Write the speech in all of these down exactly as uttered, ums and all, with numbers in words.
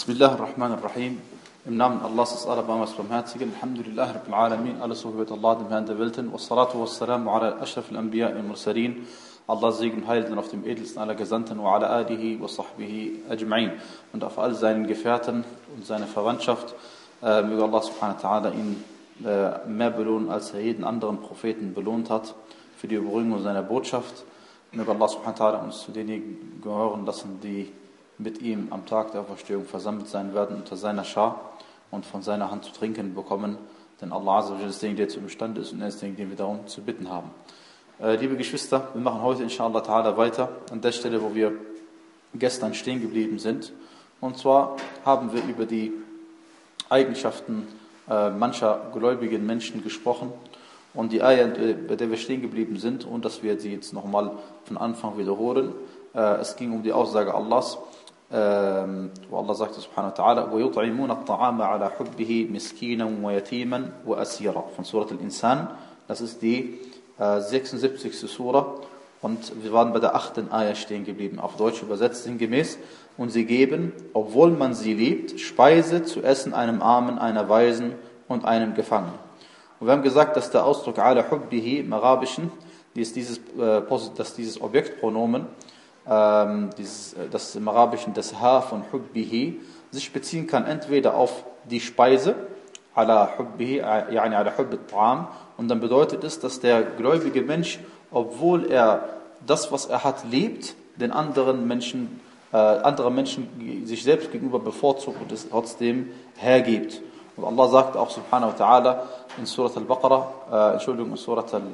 Bismillahirrahmanirrahim. Im Namen Allahs des Allerbarmers Barmherzigen. Alhamdulillah Rabbil Alamin. Alles so gehört Allah, dem Herrn der Welten. Wassalatu wassalamu ala ashraf al-Anbiya al-Mursalin. Allahs Segen und Heil sind auf dem edelsten aller Gesandten. Wa ala alihi wa sahbihi ajma'in. Und auf all seinen Gefährten und seine Verwandtschaft. Äh, möge Allah subhanahu wa ta'ala ihn äh, mehr belohnen, als er jeden anderen Propheten belohnt hat. Für die Überbringung seiner Botschaft. Möge Allah subhanahu wa ta'ala uns zu denjenigen gehören lassen, die mit ihm am Tag der Auferstehung versammelt sein werden unter seiner Schar und von seiner Hand zu trinken bekommen, denn Allah Azza wa Jalla ist derjenige, der zu imstande ist, und er ist derjenige, den wir darum zu bitten haben. Äh, liebe Geschwister, wir machen heute inshallah ta'ala weiter an der Stelle, wo wir gestern stehen geblieben sind. Und zwar haben wir über die Eigenschaften äh, mancher gläubigen Menschen gesprochen und die Ayah, bei der wir stehen geblieben sind, und dass wir sie jetzt nochmal von Anfang wiederholen. Äh, es ging um die Aussage Allahs, wo Allah sagte subhanahu wa ta'ala, وَيُطْعِمُونَ الطَّعَامَ عَلَى حُبِّهِ مِسْكِينًا وَيَتِيمًا وَأَسِيرًا von Surat al-Insan. Das ist die äh, sechsundsiebzigste Sura und wir waren bei der achten Ayah stehen geblieben, auf Deutsch übersetzt sinngemäß. Und sie geben, obwohl man sie liebt, Speise zu essen einem Armen, einer Waisen und einem Gefangenen. Und wir haben gesagt, dass der Ausdruck عَلَى حُبِّهِ im Arabischen, dieses, äh, dass dieses Objektpronomen, Ähm, dieses, das im Arabischen das Ha von Hubbihi sich beziehen kann entweder auf die Speise, ala Hubbihi, yani ala Hubb al-Ta'am, und dann bedeutet es, dass der gläubige Mensch, obwohl er das, was er hat, liebt, den anderen Menschen, äh, andere Menschen sich selbst gegenüber bevorzugt und es trotzdem hergibt. Und Allah sagt auch subhanahu wa ta'ala in Surat al-Baqarah, äh, Entschuldigung, in Surat al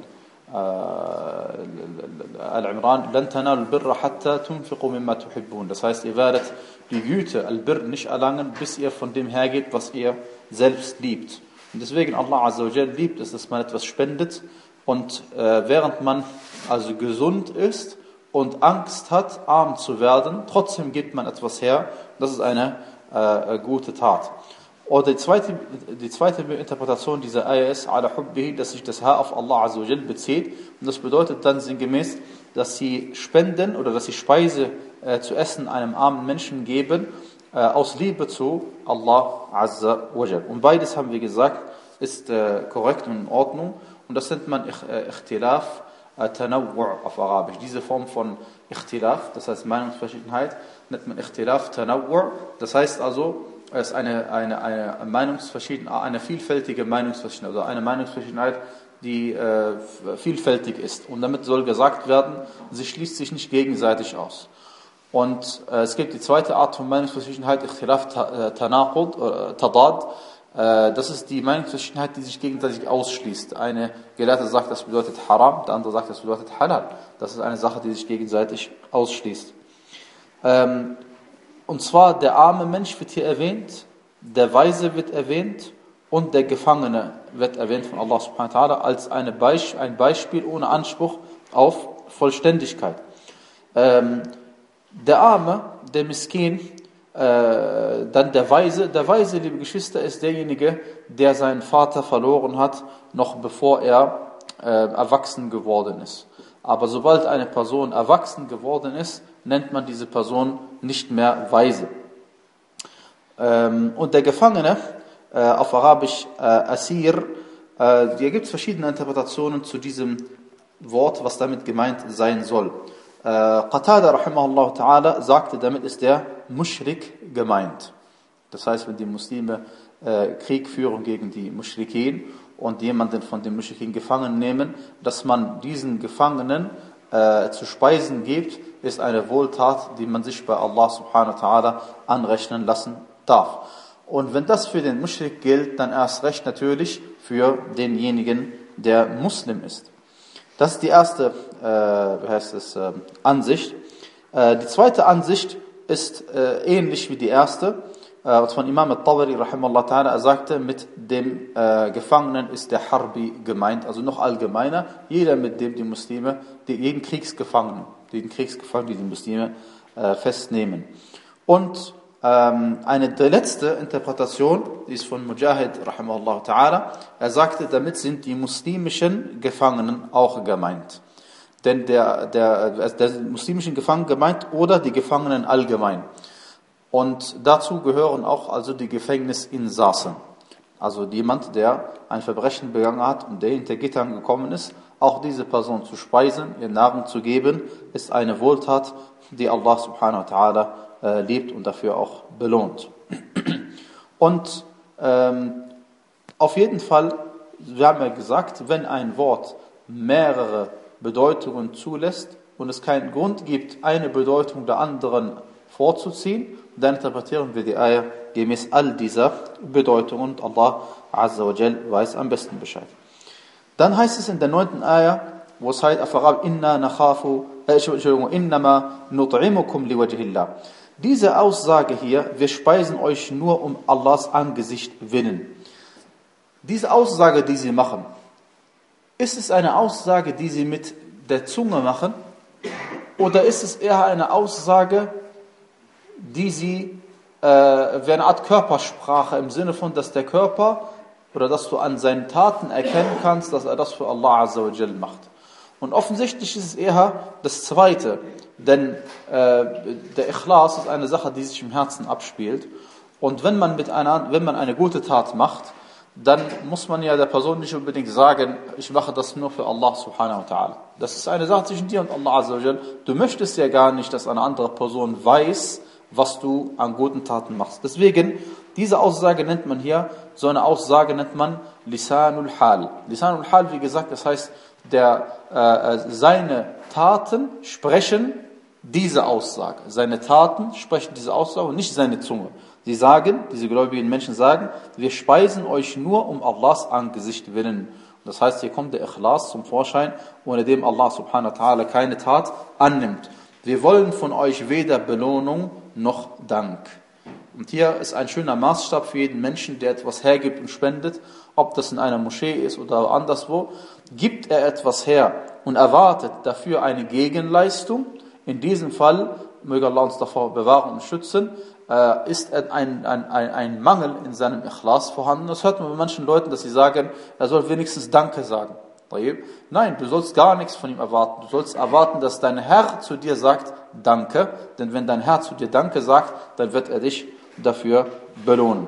Al-Imran, لَن تَنَالُوا الْبِرَّ حَتَّى تُنْفِقُوا مِمَّا تُحِبُّونَ. Das heißt, ihr werdet die Güte, Al-Birr, nicht erlangen, bis ihr von dem hergeht, was ihr selbst liebt. Und deswegen, Allah Azza wa Jalla liebt es, dass man etwas spendet, und äh, während man also gesund ist und Angst hat, arm zu werden, trotzdem gibt man etwas her. Das ist eine äh, gute Tat. Oder die zweite, die zweite Interpretation dieser Ayah ist, ala hubbihi, dass sich das Ha auf Allah Azza wa Jalla bezieht. Und das bedeutet dann sinngemäß, dass sie spenden oder dass sie Speise äh, zu essen einem armen Menschen geben, äh, aus Liebe zu Allah Azza wa Jalla. Und beides, haben wir gesagt, ist äh, korrekt und in Ordnung. Und das nennt man äh, Ikhtilaf äh, Tanawwu' auf Arabisch. Diese Form von Ikhtilaf, das heißt Meinungsverschiedenheit, nennt man Ikhtilaf Tanawwu'. Das heißt also, es ist eine, eine, eine Meinungsverschiedenheit, eine vielfältige Meinungsverschiedenheit, also eine Meinungsverschiedenheit, die äh, vielfältig ist. Und damit soll gesagt werden, sie schließt sich nicht gegenseitig aus. Und äh, es gibt die zweite Art von Meinungsverschiedenheit, Ikhtilaf Tanaqud, oder Tadad. Äh, das ist die Meinungsverschiedenheit, die sich gegenseitig ausschließt. Eine Gelehrte sagt, das bedeutet Haram, der andere sagt, das bedeutet Halal. Das ist eine Sache, die sich gegenseitig ausschließt. Ähm, Und zwar der arme Mensch wird hier erwähnt, der Weise wird erwähnt und der Gefangene wird erwähnt von Allah subhanahu wa ta'ala als eine Beisp- ein Beispiel ohne Anspruch auf Vollständigkeit. Ähm, der Arme, der Miskin, äh, dann der Weise. Der Weise, liebe Geschwister, ist derjenige, der seinen Vater verloren hat, noch bevor er äh, erwachsen geworden ist. Aber sobald eine Person erwachsen geworden ist, nennt man diese Person nicht mehr Weise. Ähm, und der Gefangene, äh, auf Arabisch äh, Asir, äh, hier gibt es verschiedene Interpretationen zu diesem Wort, was damit gemeint sein soll. Äh, Qatada rahimahullah ta'ala sagte, damit ist der Mushrik gemeint. Das heißt, wenn die Muslime äh, Krieg führen gegen die Mushrikin und jemanden von den Mushrikin gefangen nehmen, dass man diesen Gefangenen äh, zu speisen gibt, ist eine Wohltat, die man sich bei Allah subhanahu wa ta'ala anrechnen lassen darf. Und wenn das für den Mushrik gilt, dann erst recht natürlich für denjenigen, der Muslim ist. Das ist die erste äh, wie heißt es, äh, Ansicht. Äh, die zweite Ansicht ist äh, ähnlich wie die erste. Äh, von Imam al-Tabari rahimahullah ta'ala, er sagte, mit dem äh, Gefangenen ist der Harbi gemeint, also noch allgemeiner, jeder, mit dem die Muslime, die, jeden Kriegsgefangenen, den Kriegsgefangenen, die die Muslime äh, festnehmen. Und ähm, eine der letzte Interpretation, die ist von Mujahid rahimahullah ta'ala, er sagte, damit sind die muslimischen Gefangenen auch gemeint. Denn der, der, der muslimischen Gefangenen gemeint oder die Gefangenen allgemein. Und dazu gehören auch also die Gefängnisinsassen. Also jemand, der ein Verbrechen begangen hat und der hinter Gittern gekommen ist, auch diese Person zu speisen, ihr Nahrung zu geben, ist eine Wohltat, die Allah subhanahu wa ta'ala äh, liebt und dafür auch belohnt. Und ähm, auf jeden Fall, wir haben ja gesagt, wenn ein Wort mehrere Bedeutungen zulässt und es keinen Grund gibt, eine Bedeutung der anderen vorzuziehen, dann interpretieren wir die Ayah gemäß all dieser Bedeutungen und Allah Azza wa Jal weiß am besten Bescheid. Dann heißt es in der neunten Ayah, wo es heißt, inna nakhafu, innama nut'imukum liwajhillah. Diese Aussage hier, wir speisen euch nur um Allahs Angesicht willen. Diese Aussage, die sie machen, ist es eine Aussage, die sie mit der Zunge machen, oder ist es eher eine Aussage, die sie äh, wie eine Art Körpersprache im Sinne von, dass der Körper oder dass du an seinen Taten erkennen kannst, dass er das für Allah Azza wa Jal macht. Und offensichtlich ist es eher das Zweite, denn äh, der Ikhlas ist eine Sache, die sich im Herzen abspielt. Und wenn man mit einer, wenn man eine gute Tat macht, dann muss man ja der Person nicht unbedingt sagen, ich mache das nur für Allah subhanahu wa ta'ala. Das ist eine Sache zwischen dir und Allah Azza wa Jal. Du möchtest ja gar nicht, dass eine andere Person weiß, was du an guten Taten machst. Deswegen, diese Aussage nennt man hier, so eine Aussage nennt man Lisanul Hal. Lisanul Hal, wie gesagt, das heißt, der, äh, seine Taten sprechen diese Aussage. Seine Taten sprechen diese Aussage und nicht seine Zunge. Sie sagen, diese gläubigen Menschen sagen, wir speisen euch nur um Allahs Angesicht willen. Das heißt, hier kommt der Ikhlas zum Vorschein, ohne dem Allah subhanahu wa ta'ala keine Tat annimmt. Wir wollen von euch weder Belohnung noch Dank. Und hier ist ein schöner Maßstab für jeden Menschen, der etwas hergibt und spendet, ob das in einer Moschee ist oder anderswo. Gibt er etwas her und erwartet dafür eine Gegenleistung, in diesem Fall, möge Allah uns davor bewahren und schützen, äh, ist ein, ein, ein, ein Mangel in seinem Ikhlas vorhanden. Das hört man bei manchen Leuten, dass sie sagen, er soll wenigstens Danke sagen. Nein, du sollst gar nichts von ihm erwarten. Du sollst erwarten, dass dein Herr zu dir sagt, Danke. Denn wenn dein Herr zu dir Danke sagt, dann wird er dich dafür belohnen.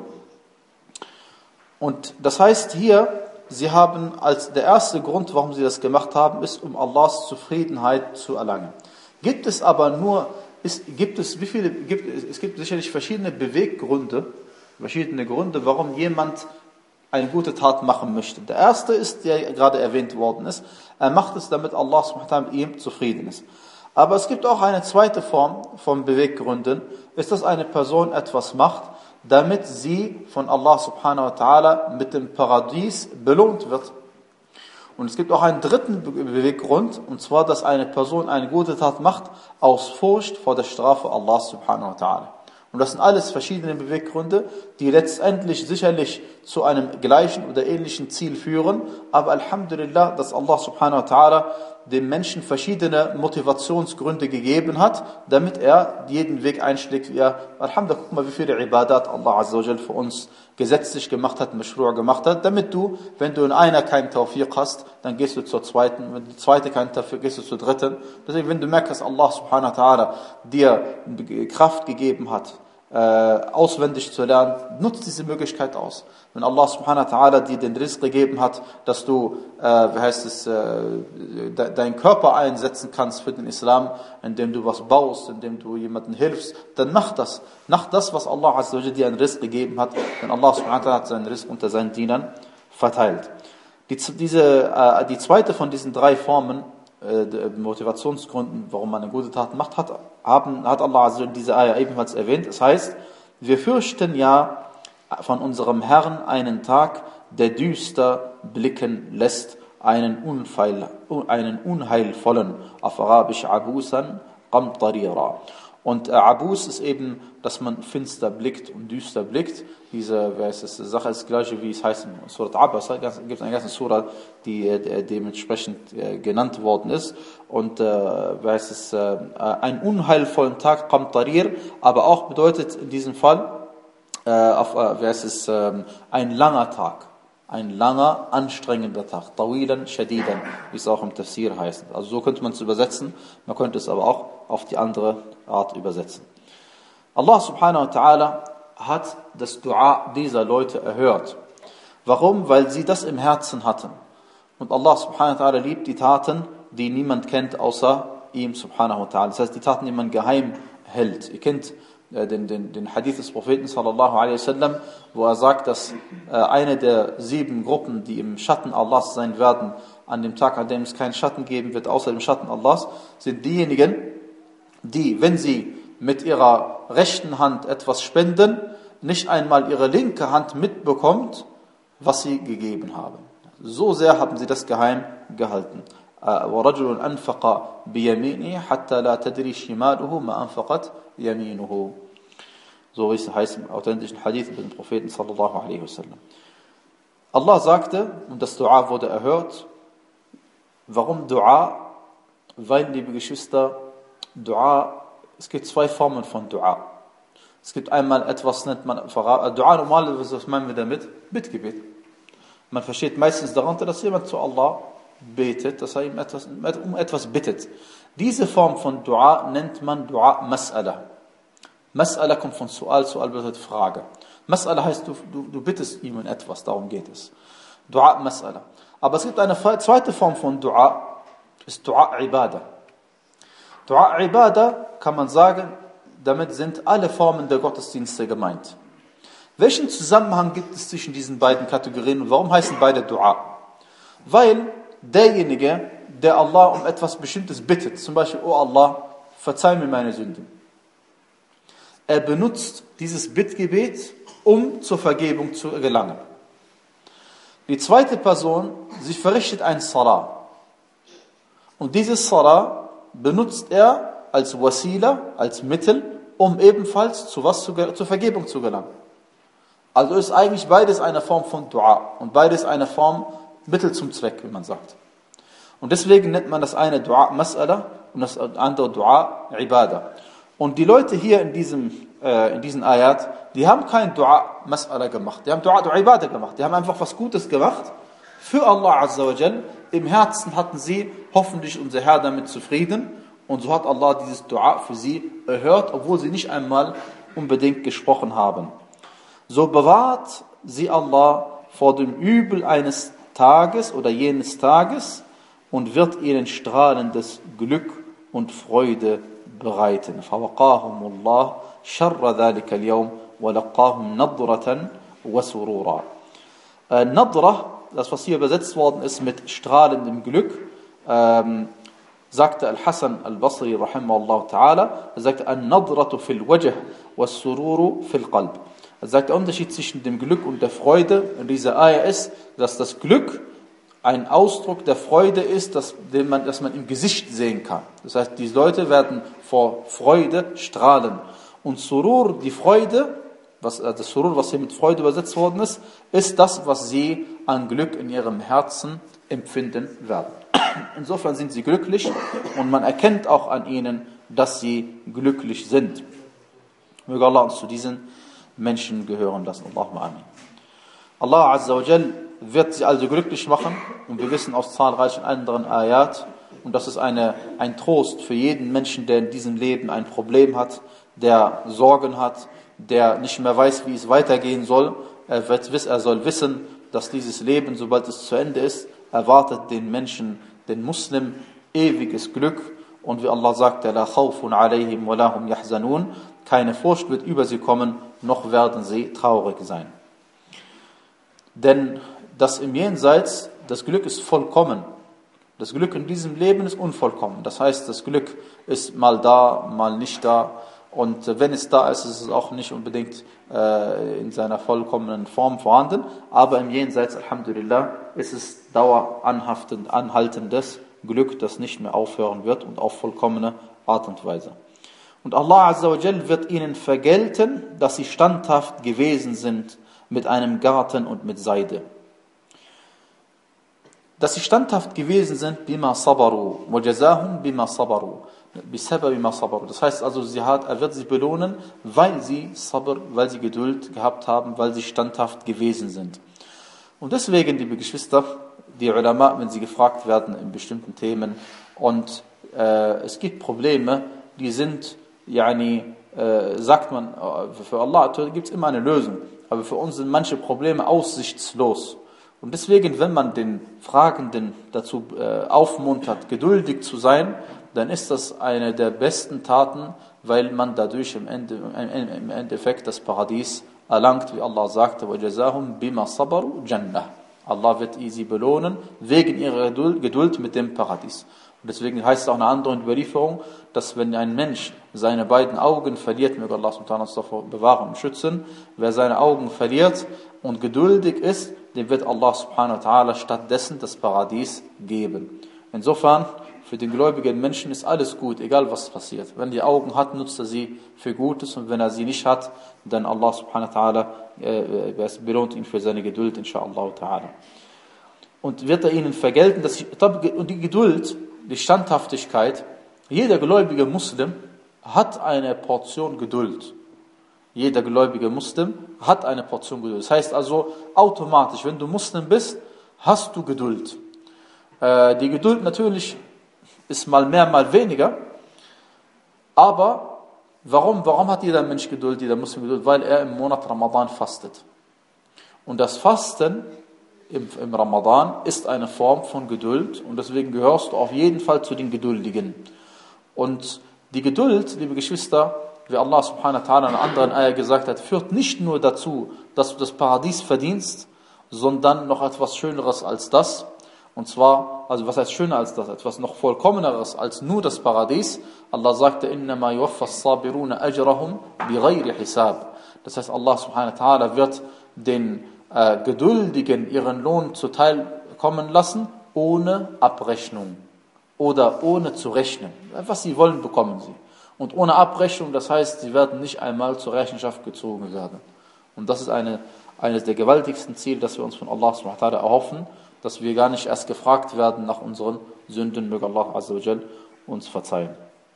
Und das heißt hier, sie haben als der erste Grund, warum sie das gemacht haben, ist, um Allahs Zufriedenheit zu erlangen. Gibt es aber nur, ist, gibt es, wie viele, gibt, es gibt sicherlich verschiedene Beweggründe, verschiedene Gründe, warum jemand eine gute Tat machen möchte. Der erste ist, der gerade erwähnt worden ist, er macht es, damit Allah subhanahu wa ta'ala mit ihm zufrieden ist. Aber es gibt auch eine zweite Form von Beweggründen, ist, dass eine Person etwas macht, damit sie von Allah subhanahu wa ta'ala mit dem Paradies belohnt wird. Und es gibt auch einen dritten Beweggrund, und zwar, dass eine Person eine gute Tat macht, aus Furcht vor der Strafe Allah subhanahu wa ta'ala. Und das sind alles verschiedene Beweggründe, die letztendlich sicherlich zu einem gleichen oder ähnlichen Ziel führen. Aber Alhamdulillah, dass Allah subhanahu wa ta'ala dem Menschen verschiedene Motivationsgründe gegeben hat, damit er jeden Weg einschlägt, wie er, Alhamdulillah, guck mal, wie viele Ibadat Allah Azza wa Jal für uns gesetzlich gemacht hat, Mashru' gemacht hat, damit du, wenn du in einer keinen Tawfiq hast, dann gehst du zur zweiten, wenn die zweite keinen Tawfiq, gehst du zur dritten. Deswegen, wenn du merkst, dass Allah subhanahu wa ta'ala dir Kraft gegeben hat, äh, auswendig zu lernen, nutzt diese Möglichkeit aus. Wenn Allah subhanahu wa ta'ala dir den Rizq gegeben hat, dass du, äh, wie heißt es, äh, de, deinen Körper einsetzen kannst für den Islam, indem du was baust, indem du jemandem hilfst, dann mach das. Mach das, was Allah azza wa jalla dir einen Rizq gegeben hat, denn Allah subhanahu wa ta'ala hat seinen Rizq unter seinen Dienern verteilt. Die, diese, äh, die zweite von diesen drei Formen, äh, Motivationsgründen, warum man eine gute Tat macht, hat, haben, hat Allah azza wa jalla diese Ayah ebenfalls erwähnt. Das heißt, wir fürchten ja von unserem Herrn einen Tag, der düster blicken lässt, einen, Unfeil, einen unheilvollen, auf Arabisch Abusan, Qamtarira. Und äh, Abus ist eben, dass man finster blickt und düster blickt. Diese wer ist das, Sache ist gleiche, wie es heißt in Surat Abbas. Es gibt eine ganze Surah, die äh, dementsprechend äh, genannt worden ist. Und äh, wer ist es, äh, einen unheilvollen Tag, Qamtarir, aber auch bedeutet in diesem Fall, äh, auf, äh, wer ist es, äh, ein langer Tag. Ein langer, anstrengender Tag. Tawilan, shadidan, wie es auch im Tafsir heißt. Also so könnte man es übersetzen. Man könnte es aber auch auf die andere Art übersetzen. Allah subhanahu wa ta'ala hat das Dua dieser Leute erhört. Warum? Weil sie das im Herzen hatten. Und Allah subhanahu wa ta'ala liebt die Taten, die niemand kennt außer ihm subhanahu wa ta'ala. Das heißt, die Taten, die man geheim hält. Ihr kennt äh, den, den, den Hadith des Propheten sallallahu alaihi wasallam, wo er sagt, dass äh, eine der sieben Gruppen, die im Schatten Allahs sein werden, an dem Tag, an dem es keinen Schatten geben wird, außer dem Schatten Allahs, sind diejenigen, die, wenn sie mit ihrer rechten Hand etwas spenden, nicht einmal ihre linke Hand mitbekommt, was sie gegeben haben. So sehr haben sie das geheim gehalten. وَرَجُلٌ أَنْفَقَ بِيَمِينِهِ حَتَّى لَا تَدْرِي شِمَالُهُ مَا أَنْفَقَتْ يَمِينُهُ. So wie es heißt im authentischen Hadith mit dem Propheten sallallahu alaihi wasallam. Allah sagte, und das Dua wurde erhört. Warum Dua? Weil, liebe Geschwister, Dua, es gibt zwei Formen von Dua. Es gibt einmal etwas, nennt man Dua, normalerweise, was meinen wir damit? Bittgebet. Man versteht meistens darunter, dass jemand zu Allah betet, dass er ihm etwas, um etwas bittet. Diese Form von Dua nennt man Dua Mas'ala. Mas'ala kommt von Su'al, Su'al bedeutet Frage. Mas'ala heißt, du, du, du bittest ihm um etwas, darum geht es. Dua Mas'ala. Aber es gibt eine zweite Form von Dua, ist Dua Ibadah. Dua Ibadah kann man sagen, damit sind alle Formen der Gottesdienste gemeint. Welchen Zusammenhang gibt es zwischen diesen beiden Kategorien und warum heißen beide Dua? Weil derjenige, der Allah um etwas Bestimmtes bittet, zum Beispiel, oh Allah, verzeih mir meine Sünden. Er benutzt dieses Bittgebet, um zur Vergebung zu gelangen. Die zweite Person, sie verrichtet ein Salah. Und dieses Salah benutzt er als Wasila, als Mittel, um ebenfalls zu was, zur Vergebung zu gelangen. Also ist eigentlich beides eine Form von Dua und beides eine Form Mittel zum Zweck, wie man sagt. Und deswegen nennt man das eine Dua Mas'ala und das andere Dua Ibadah. Und die Leute hier in diesem äh, in diesen Ayat, die haben kein Dua Mas'ala gemacht, die haben Dua Dua Ibadah gemacht, die haben einfach was Gutes gemacht für Allah Azza wa Jal. Im Herzen hatten sie hoffentlich unser Herr damit zufrieden und so hat Allah dieses Dua für sie erhört, obwohl sie nicht einmal unbedingt gesprochen haben. So bewahrt sie Allah vor dem Übel eines Tages oder jenes Tages und wird ihnen strahlendes Glück und Freude bereiten. فَوَقَاهُمُ اللَّهُ شَرَّ ذَلِكَ الْيَوْمِ وَلَقَّاهُمْ نَضْرَةً وَسُرُورًا. Äh, Nadra, das was hier übersetzt worden ist mit strahlendem Glück, ähm, sagte Al-Hasan Al-Basri rahimahullah ta'ala, er sagte, An-Nadratu fil Wajh was-Sururu fil Qalb. Er sagt, der Unterschied zwischen dem Glück und der Freude in dieser Ayah ist, dass das Glück ein Ausdruck der Freude ist, dass, den man, dass man im Gesicht sehen kann. Das heißt, die Leute werden vor Freude strahlen. Und Surur, die Freude, was, das Surur, was hier mit Freude übersetzt worden ist, ist das, was sie an Glück in ihrem Herzen empfinden werden. Insofern sind sie glücklich und man erkennt auch an ihnen, dass sie glücklich sind. Möge Allah uns zu diesen Menschen gehören lassen. Allahumma amin. Allah Azza wa Jal wird sie also glücklich machen und wir wissen aus zahlreichen anderen Ayat, und das ist eine, ein Trost für jeden Menschen, der in diesem Leben ein Problem hat, der Sorgen hat, der nicht mehr weiß, wie es weitergehen soll. Er, wird, er soll wissen, dass dieses Leben, sobald es zu Ende ist, erwartet den Menschen, den Muslim, ewiges Glück. Und wie Allah sagt, la khawfun alayhim wa lahum yahzanun, keine Furcht wird über sie kommen, noch werden sie traurig sein. Denn das im Jenseits, das Glück ist vollkommen. Das Glück in diesem Leben ist unvollkommen. Das heißt, das Glück ist mal da, mal nicht da. Und wenn es da ist, ist es auch nicht unbedingt äh, in seiner vollkommenen Form vorhanden. Aber im Jenseits, Alhamdulillah, ist es daueranhaftend, anhaltendes Glück, das nicht mehr aufhören wird und auf vollkommene Art und Weise. Und Allah Azza wa Jal wird ihnen vergelten, dass sie standhaft gewesen sind mit einem Garten und mit Seide. Dass sie standhaft gewesen sind, bima sabaru, wajazahum bima sabaru, bisaba bima sabaru. Das heißt also, sie hat, er wird sie belohnen, weil sie Sabr, weil sie Geduld gehabt haben, weil sie standhaft gewesen sind. Und deswegen, liebe Geschwister, die Ulama, wenn sie gefragt werden in bestimmten Themen und äh, es gibt Probleme, die sind yani, äh, sagt man, für Allah gibt es immer eine Lösung. Aber für uns sind manche Probleme aussichtslos. Und deswegen, wenn man den Fragenden dazu äh, aufmuntert, geduldig zu sein, dann ist das eine der besten Taten, weil man dadurch im, Ende, im Endeffekt das Paradies erlangt, wie Allah sagte, وَجَزَاهُمْ بِمَا صَبَرُوا جَنَّةً. Allah wird sie belohnen wegen ihrer Geduld mit dem Paradies. Und deswegen heißt es auch in einer anderen Überlieferung, dass wenn ein Mensch seine beiden Augen verliert, möge Allah uns davor bewahren und schützen, wer seine Augen verliert und geduldig ist, dem wird Allah subhanahu wa ta'ala stattdessen das Paradies geben. Insofern, für den gläubigen Menschen ist alles gut, egal was passiert. Wenn er die Augen hat, nutzt er sie für Gutes, und wenn er sie nicht hat, dann Allah subhanahu wa ta'ala äh, belohnt ihn für seine Geduld, inshallah ta'ala. Und wird er ihnen vergelten, dass ich, und die Geduld, die Standhaftigkeit, jeder gläubige Muslim hat eine Portion Geduld. Jeder gläubige Muslim hat eine Portion Geduld. Das heißt also, automatisch, wenn du Muslim bist, hast du Geduld. Äh, die Geduld natürlich ist mal mehr, mal weniger. Aber warum, warum hat jeder Mensch Geduld, jeder Muslim Geduld? Weil er im Monat Ramadan fastet. Und das Fasten im, im Ramadan ist eine Form von Geduld. Und deswegen gehörst du auf jeden Fall zu den Geduldigen. Und die Geduld, liebe Geschwister, wie Allah subhanahu wa ta'ala in einer anderen Ayah gesagt hat, führt nicht nur dazu, dass du das Paradies verdienst, sondern noch etwas Schöneres als das. Und zwar, also was heißt schöner als das? Etwas noch vollkommeneres als nur das Paradies. Allah sagte, إِنَّمَا يُوَفَّ الصَّابِرُونَ أَجْرَهُمْ بِغَيْرِ حِسَابٍ. Das heißt, Allah subhanahu wa ta'ala wird den äh, Geduldigen ihren Lohn zuteil kommen lassen, ohne Abrechnung oder ohne zu rechnen. Was sie wollen, bekommen sie. Und ohne Abrechnung, das heißt, sie werden nicht einmal zur Rechenschaft gezogen werden. Und das ist eine, eines der gewaltigsten Ziele, das wir uns von Allah subhanahu wa ta'ala erhoffen, dass wir gar nicht erst gefragt werden nach unseren Sünden, möge Allah azza wa jal uns verzeihen.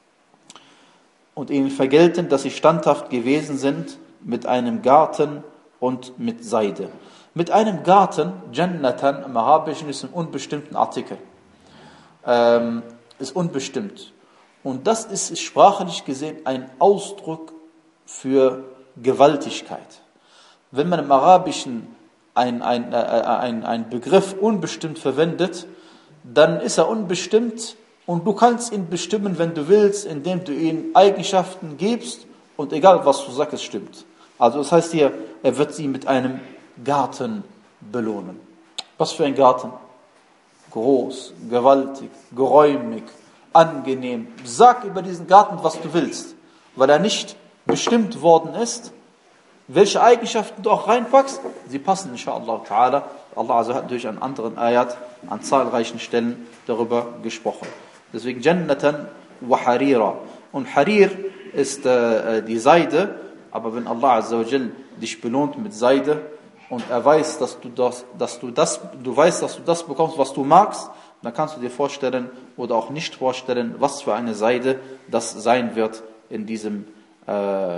Und ihnen vergelten, dass sie standhaft gewesen sind mit einem Garten und mit Seide. Mit einem Garten, Jannatan im Arabischen, ist ein unbestimmten Artikel. Ähm, ist unbestimmt. Und das ist sprachlich gesehen ein Ausdruck für Gewaltigkeit. Wenn man im Arabischen ein, ein, ein, ein Begriff unbestimmt verwendet, dann ist er unbestimmt und du kannst ihn bestimmen, wenn du willst, indem du ihm Eigenschaften gibst und egal was du sagst, es stimmt. Also das heißt hier, er wird sie mit einem Garten belohnen. Was für ein Garten? Groß, gewaltig, geräumig, angenehm. Sag über diesen Garten, was du willst, weil er nicht bestimmt worden ist. Welche Eigenschaften du auch reinpackst, sie passen inshallah ta'ala. Allah hat durch einen anderen Ayat an zahlreichen Stellen darüber gesprochen. Deswegen Jannatan wa Harira. Und Harir ist äh, die Seide, aber wenn Allah azza wa jal dich belohnt mit Seide und er weiß, dass du das, dass du das, du weißt, dass du das bekommst, was du magst, dann kannst du dir vorstellen oder auch nicht vorstellen, was für eine Seide das sein wird in diesem, äh,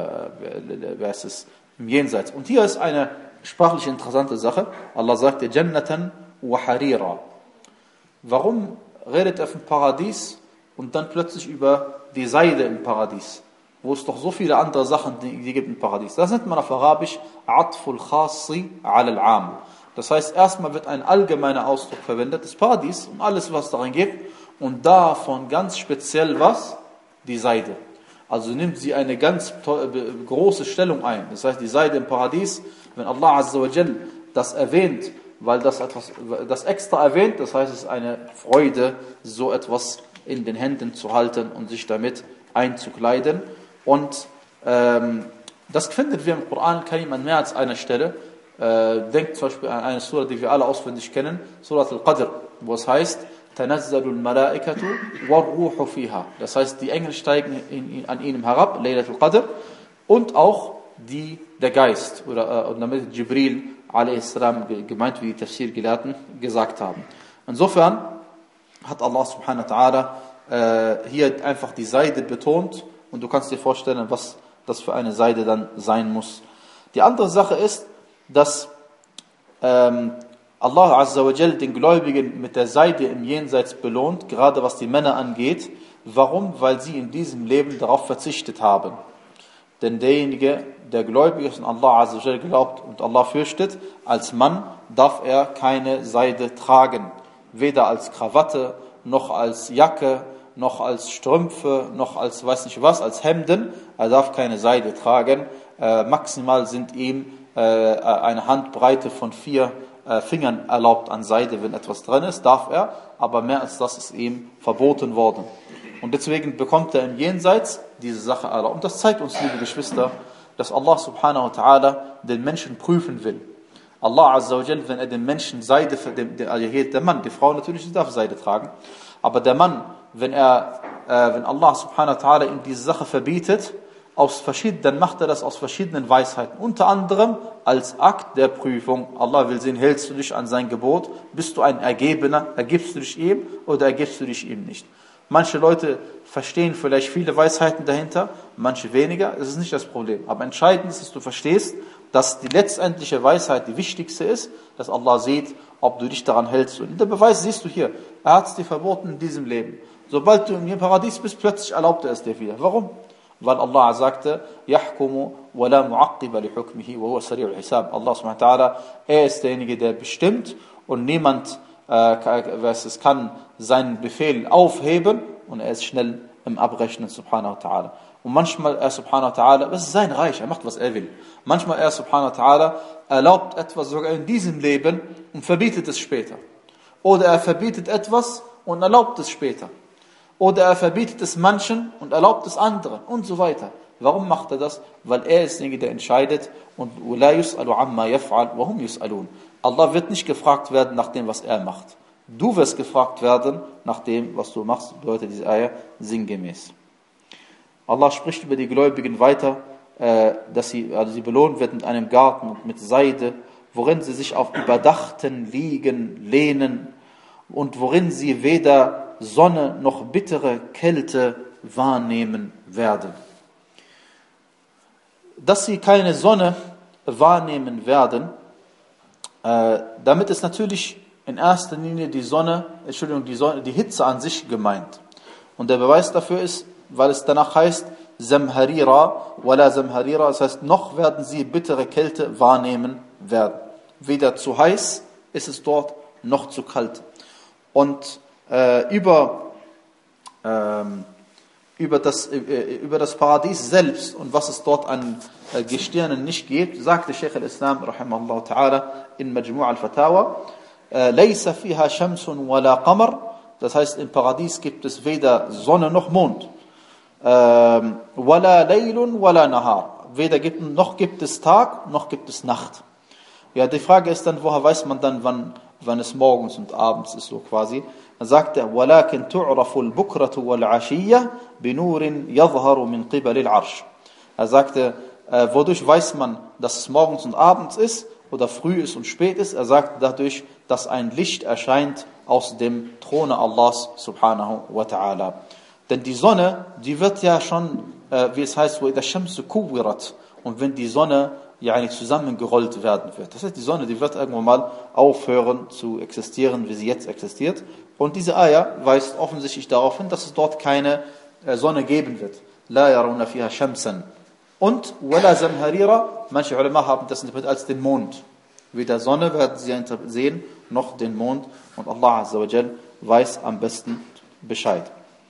wer ist es, im Jenseits. Und hier ist eine sprachlich interessante Sache. Allah sagte, Jannatan wa Harira. Warum redet er vom Paradies und dann plötzlich über die Seide im Paradies? Wo es doch so viele andere Sachen die, die gibt im Paradies. Das nennt man auf Arabisch Atful Khasi al-Am. Das heißt, erstmal wird ein allgemeiner Ausdruck verwendet, das Paradies und alles, was darin gibt. Und davon ganz speziell was? Die Seide. Also nimmt sie eine ganz große Stellung ein. Das heißt, die Seide im Paradies, wenn Allah azza wa jal das erwähnt, weil das etwas, das extra erwähnt, das heißt, es ist eine Freude, so etwas in den Händen zu halten und sich damit einzukleiden. Und ähm, das findet wir im Koran Karim an mehr als einer Stelle. Äh, denkt zum Beispiel an eine Surah, die wir alle auswendig kennen, Surah Al-Qadr, wo es heißt, Tanazzalul Malaikatu war-Ruhu fiha. Das heißt, die Engel steigen in, in, an ihnen herab, Laylatul Qadr, und auch die, der Geist, oder äh, und damit Jibril a.s. gemeint, wie die Tafsir-Gelehrten gesagt haben. Insofern hat Allah subhanahu wa ta'ala äh, hier einfach die Seide betont und du kannst dir vorstellen, was das für eine Seide dann sein muss. Die andere Sache ist, dass ähm, Allah azza wa jal den Gläubigen mit der Seide im Jenseits belohnt, gerade was die Männer angeht. Warum? Weil sie in diesem Leben darauf verzichtet haben. Denn derjenige, der gläubig ist und Allah Azza wa Jalla glaubt und Allah fürchtet, als Mann darf er keine Seide tragen. Weder als Krawatte, noch als Jacke, noch als Strümpfe, noch als weiß nicht was, als Hemden. Er darf keine Seide tragen. Äh, maximal sind ihm äh, eine Handbreite von vier äh, Fingern erlaubt an Seide, wenn etwas drin ist, darf er. Aber mehr als das ist ihm verboten worden. Und deswegen bekommt er im Jenseits diese Sache erlaubt. Und das zeigt uns, liebe Geschwister, dass Allah subhanahu wa ta'ala den Menschen prüfen will. Allah Azza wa Jal, wenn er den Menschen Seide, also hier der Mann, die Frau natürlich darf Seide tragen, aber der Mann, wenn er, äh, wenn Allah subhanahu wa ta'ala ihm diese Sache verbietet, aus verschiedenen, dann macht er das aus verschiedenen Weisheiten. Unter anderem als Akt der Prüfung. Allah will sehen, hältst du dich an sein Gebot? Bist du ein Ergebener? Ergibst du dich ihm oder ergibst du dich ihm nicht? Manche Leute verstehen vielleicht viele Weisheiten dahinter, manche weniger. Das ist nicht das Problem. Aber entscheidend ist, dass du verstehst, dass die letztendliche Weisheit die wichtigste ist, dass Allah sieht, ob du dich daran hältst. Und der Beweis siehst du hier. Er hat es dir verboten in diesem Leben. Sobald du im Paradies bist, plötzlich erlaubt er es dir wieder. Warum? Weil Allah sagte, يَحْكُمُ وَلَا مُعَقِّبَ لِحُكْمِهِ وَهُوَ سَرِيعُ الْحِسَابِ. Allah subhanahu wa ta'ala, er ist derjenige, der bestimmt und niemand es kann seinen Befehl aufheben und er ist schnell im Abrechnen, subhanahu wa ta'ala. Und manchmal er, subhanahu wa ta'ala, das ist sein Reich, er macht, was er will. Manchmal er, subhanahu wa ta'ala, erlaubt etwas sogar in diesem Leben und verbietet es später. Oder er verbietet etwas und erlaubt es später. Oder er verbietet es manchen und erlaubt es anderen und so weiter. Warum macht er das? Weil er ist derjenige, der entscheidet und وَلَا يُسْأَلُ عَمَّا يَفْعَلْ وَهُمْ يُسْأَلُونَ. Allah wird nicht gefragt werden nach dem, was er macht. Du wirst gefragt werden nach dem, was du machst, bedeutet diese Eier sinngemäß. Allah spricht über die Gläubigen weiter, dass sie, also sie belohnt wird mit einem Garten und mit Seide, worin sie sich auf überdachten Liegen lehnen und worin sie weder Sonne noch bittere Kälte wahrnehmen werden. Dass sie keine Sonne wahrnehmen werden, äh, damit ist natürlich in erster Linie die Sonne, Entschuldigung, die Sonne, die Hitze an sich gemeint. Und der Beweis dafür ist, weil es danach heißt, Zamharira, wala Zamharira, das heißt, noch werden sie bittere Kälte wahrnehmen werden. Weder zu heiß ist es dort, noch zu kalt. Und äh, über, ähm, über, das, äh, über das Paradies selbst und was es dort an äh, Gestirnen nicht gibt, sagte Sheikh al-Islam, rahimahullah ta'ala, in Majmu' al-Fatawa, Laysa fiha shamsun wala qamar, das heißt, im Paradies gibt es weder Sonne noch Mond. Wala laylun wala nahar, weder gibt, noch gibt es Tag, noch gibt es Nacht. Ja, die Frage ist dann, woher weiß man dann, wann, wann es morgens und abends ist, so quasi. Dann sagt er, walakin tu'rafu al-bukratu wal-ashiyya binurin yadhharu min qibali al-arsh. Er sagte, äh, wodurch weiß man, dass es morgens und abends ist, oder früh ist und spät ist? Er sagt dadurch, dass ein Licht erscheint aus dem Throne Allahs subhanahu wa ta'ala. Denn die Sonne, die wird ja schon, äh, wie es heißt, وَإِذَا الشَّمْسُ كُوِّرَتْ, und wenn die Sonne ja eigentlich zusammengerollt werden wird. Das heißt, die Sonne, die wird irgendwann mal aufhören zu existieren, wie sie jetzt existiert. Und diese Ayah weist offensichtlich darauf hin, dass es dort keine äh, Sonne geben wird. لَا يَرَوْنَ فِيهَا شَمْسًا. Und wala zamharira, manche Ulama haben das interpretiert als den Mond. Weder Sonne werden sie sehen, noch den Mond. Und Allah Azza wa Jal weiß am besten Bescheid.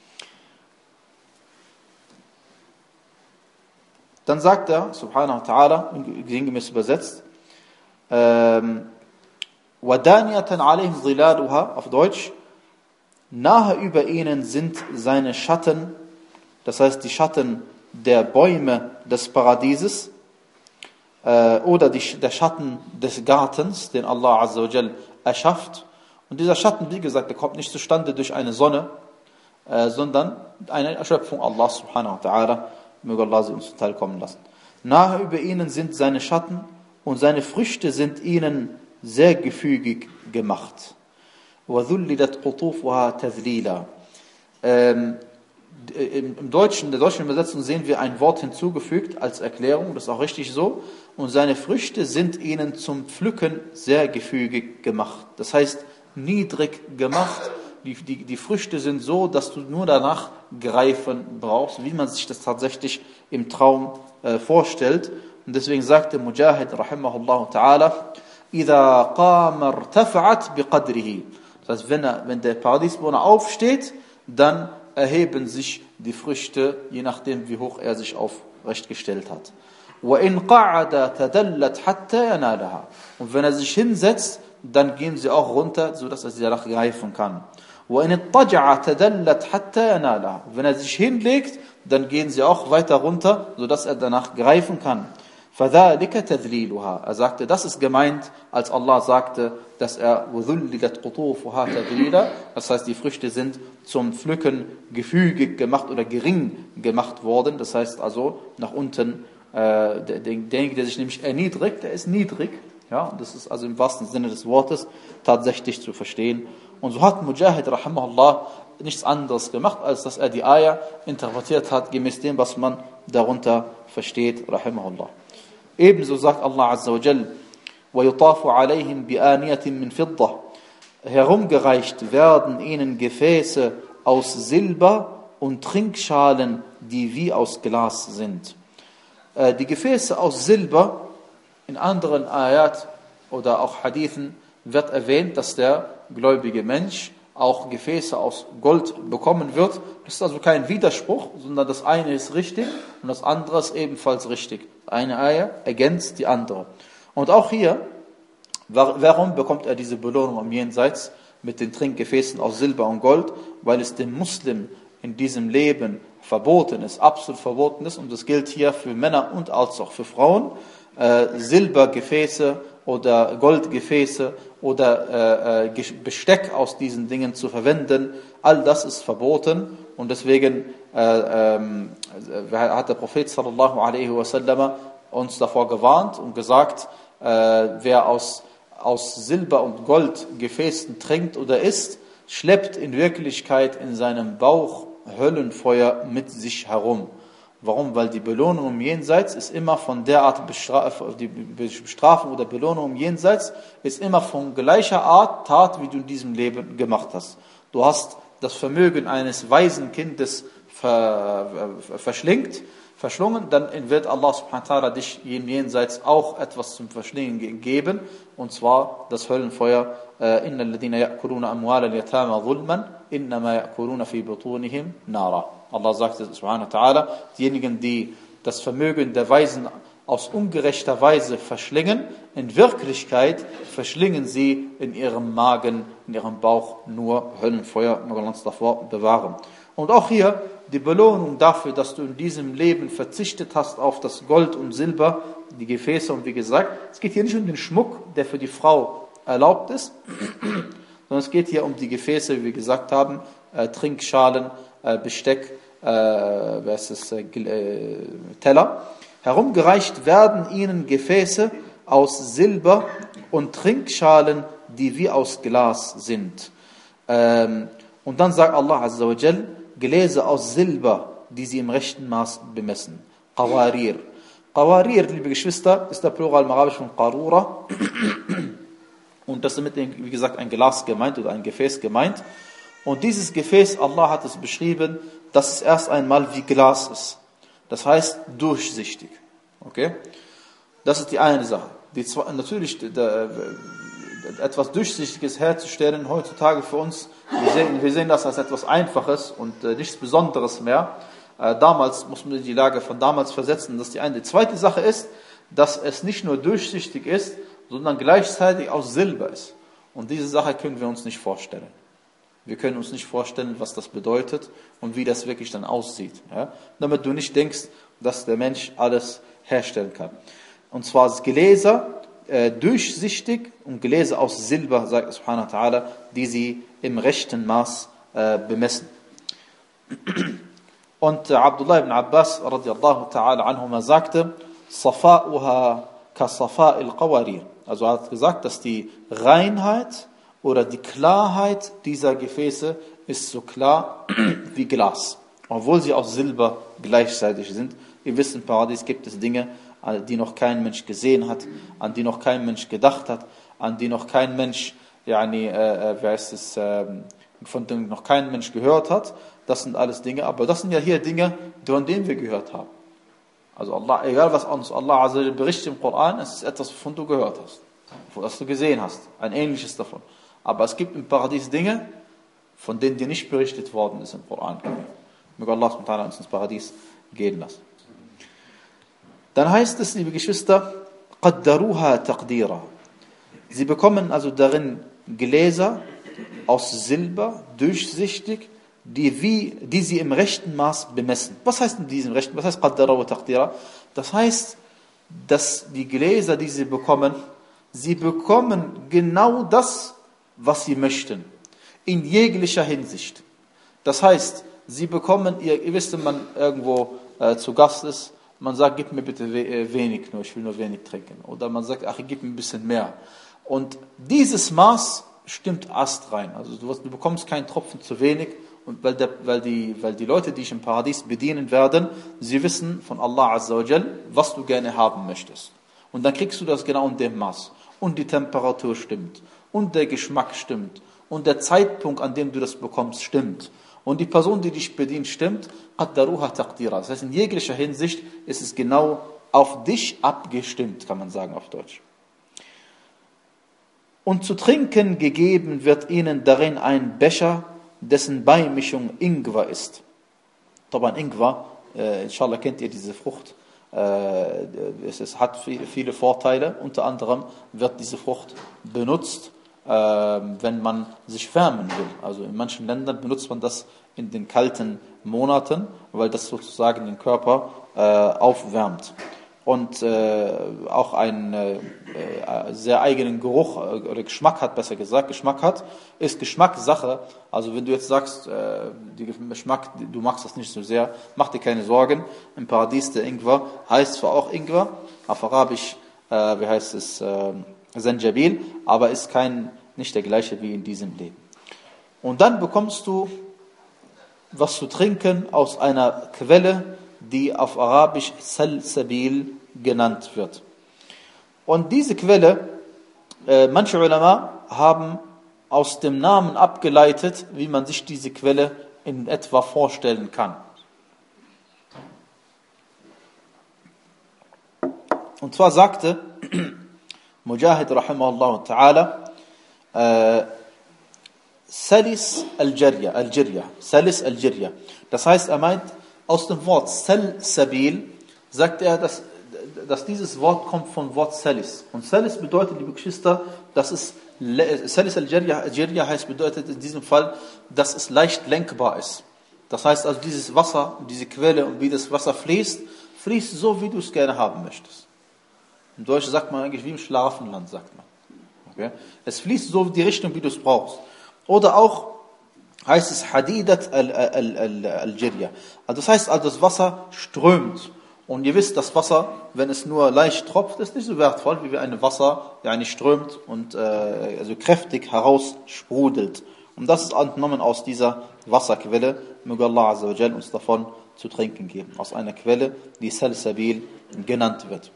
Dann sagt er, subhanahu wa ta'ala, sinngemäß übersetzt, ähm, وَدَانِيَةً عَلَيْهِمْ ظِلَالُهَا, auf Deutsch, nahe über ihnen sind seine Schatten, das heißt die Schatten der Bäume des Paradieses äh, oder die, der Schatten des Gartens, den Allah Azza wa Jal erschafft. Und dieser Schatten, wie gesagt, der kommt nicht zustande durch eine Sonne, äh, sondern eine Erschöpfung Allah subhanahu wa ta'ala. Möge Allah sie uns teilkommen lassen. Nahe über ihnen sind seine Schatten und seine Früchte sind ihnen sehr gefügig gemacht. وَذُلِّلَتْ قُطُوفُهَا تَذْلِيلًا. Ähm, Im Deutschen, in der deutschen Übersetzung sehen wir ein Wort hinzugefügt als Erklärung, das ist auch richtig so. Und seine Früchte sind ihnen zum Pflücken sehr gefügig gemacht. Das heißt, niedrig gemacht, die, die, die Früchte sind so, dass du nur danach greifen brauchst, wie man sich das tatsächlich im Traum äh, vorstellt. Und deswegen sagte Mujahid rahimahullah ta'ala, إِذَا قَامَ ارْتَفَعَتْ بِقَدْرِهِ. Das heißt, wenn, er, wenn der Paradiesbewohner aufsteht, dann erheben sich die Früchte, je nachdem wie hoch er sich aufrecht gestellt hat. وَإِنْ قَعَدَ تَدَلَّتْ حَتَّى يَنَالَهَا. Und wenn er sich hinsetzt, dann gehen sie auch runter, sodass er sie danach greifen kann. وَإِنِ اضْطَجَعَ تَدَلَّتْ حَتَّى يَنَالَهَا. Wenn er sich hinlegt, dann gehen sie auch weiter runter, sodass er danach greifen kann. فَذَلِكَ تَذْلِيلُهَا. Er sagte, das ist gemeint, als Allah sagte, dass er وَذُلِّلَتْ قُطُوفُهَا تَذْلِيلًا. Das heißt, die Früchte sind zum Pflücken gefügig gemacht oder gering gemacht worden. Das heißt also, nach unten, äh, derjenige, der sich nämlich erniedrigt, der ist niedrig. Ja, und das ist also im wahrsten Sinne des Wortes tatsächlich zu verstehen. Und so hat Mujahid rahimahullah nichts anderes gemacht, als dass er die Ayah interpretiert hat, gemäß dem, was man darunter versteht, rahimahullah. Ebenso sagt Allah Azza wa Jal, وَيُطَافُ عَلَيْهِمْ بِآنِيَةٍ مِّن فِضَّةٍ. Herumgereicht werden ihnen Gefäße aus Silber und Trinkschalen, die wie aus Glas sind. Äh, die Gefäße aus Silber, in anderen Ayat oder auch Hadithen wird erwähnt, dass der gläubige Mensch auch Gefäße aus Gold bekommen wird. Das ist also kein Widerspruch, sondern das eine ist richtig und das andere ist ebenfalls richtig. Eine Ayah ergänzt die andere. Und auch hier, warum bekommt er diese Belohnung am Jenseits mit den Trinkgefäßen aus Silber und Gold? Weil es dem Muslim in diesem Leben verboten ist, absolut verboten ist, und das gilt hier für Männer und als auch für Frauen, äh, Silbergefäße oder Goldgefäße oder äh, Besteck aus diesen Dingen zu verwenden. All das ist verboten und deswegen äh, ähm, hat der Prophet sallallahu alaihi wasallam uns davor gewarnt und gesagt, äh, wer aus, aus Silber- und Goldgefäßen trinkt oder isst, schleppt in Wirklichkeit in seinem Bauch Höllenfeuer mit sich herum. Warum? Weil die Belohnung im Jenseits ist immer von der Art Bestrafung, die Bestrafung oder Belohnung im Jenseits ist immer von gleicher Art Tat, wie du in diesem Leben gemacht hast. Du hast das Vermögen eines weisen Kindes ver, verschlingt, verschlungen, dann wird Allah subhanahu wa ta'ala dich im Jenseits auch etwas zum Verschlingen geben, und zwar das Höllenfeuer. Inna alladhina ya'kuluna amwala al-yatama zulman innama ya'kuluna fi butunihim nara. Allah sagt subhanahu wa ta'ala, diejenigen, die das Vermögen der Weisen aus ungerechter Weise verschlingen, in Wirklichkeit verschlingen sie in ihrem Magen, in ihrem Bauch nur Höllenfeuer, möge uns davor bewahren. Und auch hier die Belohnung dafür, dass du in diesem Leben verzichtet hast auf das Gold und Silber, die Gefäße, und wie gesagt, es geht hier nicht um den Schmuck, der für die Frau erlaubt ist, sondern es geht hier um die Gefäße, wie wir gesagt haben, äh, Trinkschalen, äh, Besteck, äh, was ist, äh, äh, Teller. Herumgereicht werden ihnen Gefäße aus Silber und Trinkschalen, die wie aus Glas sind. Ähm, und dann sagt Allah Azza wa Jal, Gläser aus Silber, die sie im rechten Maß bemessen. Qawarir. Qawarir, liebe Geschwister, ist der Plural im Arabisch von Qarura. Und das ist mit, wie gesagt, ein Glas gemeint oder ein Gefäß gemeint. Und dieses Gefäß, Allah hat es beschrieben, dass es erst einmal wie Glas ist. Das heißt durchsichtig. Okay? Das ist die eine Sache. Die zwei, natürlich, der, etwas Durchsichtiges herzustellen, heutzutage für uns, wir sehen, wir sehen das als etwas Einfaches und äh, nichts Besonderes mehr. Äh, damals muss man die Lage von damals versetzen, das ist die eine. Die zweite Sache ist, dass es nicht nur durchsichtig ist, sondern gleichzeitig aus Silber ist. Und diese Sache können wir uns nicht vorstellen. Wir können uns nicht vorstellen, was das bedeutet und wie das wirklich dann aussieht. Ja? Damit du nicht denkst, dass der Mensch alles herstellen kann. Und zwar ist Gläser äh, durchsichtig und Gläser aus Silber, sagt er subhanahu wa ta'ala, die sie im rechten Maß äh, bemessen. Und äh, Abdullah ibn Abbas radiallahu ta'ala anhuma sagte, Safa'uha ka Safa'il Qawarir. Also er hat gesagt, dass die Reinheit oder die Klarheit dieser Gefäße ist so klar wie Glas, obwohl sie aus Silber gleichzeitig sind. Ihr wisst, im Paradies gibt es Dinge, die noch kein Mensch gesehen hat, an die noch kein Mensch gedacht hat, an die noch kein Mensch, yani, äh, wie heißt es, äh, von denen noch kein Mensch gehört hat. Das sind alles Dinge, aber das sind ja hier Dinge, von denen wir gehört haben. Also Allah, egal was uns Allah Azza wa Jalla berichtet im Koran, es ist etwas, wovon du gehört hast, was du gesehen hast, ein ähnliches davon. Aber es gibt im Paradies Dinge, von denen dir nicht berichtet worden ist im Koran. Möge Allah subhanahu wa ta'ala uns ins Paradies gehen lassen. Dann heißt es, liebe Geschwister, قَدَّرُوهَا تَقْدِيرًا. Sie bekommen also darin Gläser aus Silber, durchsichtig, die, wie, die sie im rechten Maß bemessen. Was heißt in diesem rechten? Was heißt Qaddara wa Taqdira? Das heißt, dass die Gläser, die sie bekommen, sie bekommen genau das, was sie möchten. In jeglicher Hinsicht. Das heißt, sie bekommen, ihr, ihr wisst, wenn man irgendwo äh, zu Gast ist, man sagt, gib mir bitte we- wenig nur, ich will nur wenig trinken. Oder man sagt, ach, gib mir ein bisschen mehr. Und dieses Maß stimmt astrein. Also du, du bekommst keinen Tropfen zu wenig, und weil, der, weil, die, weil die Leute, die dich im Paradies bedienen werden, sie wissen von Allah Azza wa Jal, was du gerne haben möchtest. Und dann kriegst du das genau in dem Maß. Und die Temperatur stimmt. Und der Geschmack stimmt. Und der Zeitpunkt, an dem du das bekommst, stimmt. Und die Person, die dich bedient, stimmt. Qaddaruha taqdira. Das heißt, in jeglicher Hinsicht ist es genau auf dich abgestimmt, kann man sagen auf Deutsch. Und zu trinken gegeben wird ihnen darin ein Becher, dessen Beimischung Ingwer ist. Taban Ingwer, äh, inshallah kennt ihr diese Frucht. Äh, es, es hat viel, viele Vorteile. Unter anderem wird diese Frucht benutzt, äh, wenn man sich wärmen will. Also in manchen Ländern benutzt man das in den kalten Monaten, weil das sozusagen den Körper äh, aufwärmt. Und äh, auch einen äh, sehr eigenen Geruch äh, oder Geschmack hat, besser gesagt, Geschmack hat, ist Geschmackssache. Also wenn du jetzt sagst, äh, die Geschmack, du magst das nicht so sehr, mach dir keine Sorgen. Im Paradies der Ingwer heißt zwar auch Ingwer, auf Arabisch, äh, wie heißt es, äh, Zanjabil, aber ist kein, nicht der gleiche wie in diesem Leben. Und dann bekommst du was zu trinken aus einer Quelle, die auf Arabisch Salsabil genannt wird. Und diese Quelle, äh, manche Ulama haben aus dem Namen abgeleitet, wie man sich diese Quelle in etwa vorstellen kann. Und zwar sagte Mujahid rahimahullah ta'ala, äh, Salis al-Jarya, al-Jirya, Salis al-Jirya. Das heißt, er meint, aus dem Wort Salsabil sagt er, dass, dass dieses Wort kommt vom Wort Salis. Und Salis bedeutet, liebe Geschwister, dass es, Salis al-Jirya heißt, bedeutet in diesem Fall, dass es leicht lenkbar ist. Das heißt also, dieses Wasser, diese Quelle und wie das Wasser fließt, fließt so, wie du es gerne haben möchtest. Im Deutschen sagt man eigentlich wie im Schlafenland, sagt man. Okay? Es fließt so in die Richtung, wie du es brauchst. Oder auch heißt es Hadidat al-Jirya. Also das heißt also, das Wasser strömt. Und ihr wisst, das Wasser, wenn es nur leicht tropft, ist nicht so wertvoll, wie wenn ein Wasser ja nicht strömt und äh, also kräftig heraussprudelt. Und das ist entnommen aus dieser Wasserquelle. Möge Allah Azza wa Jal uns davon zu trinken geben. Aus einer Quelle, die Salsabil genannt wird.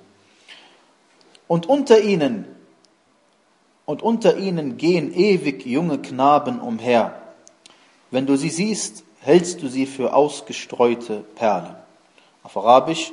Und unter ihnen Und unter ihnen gehen ewig junge Knaben umher. Wenn du sie siehst, hältst du sie für ausgestreute Perlen. Auf Arabisch,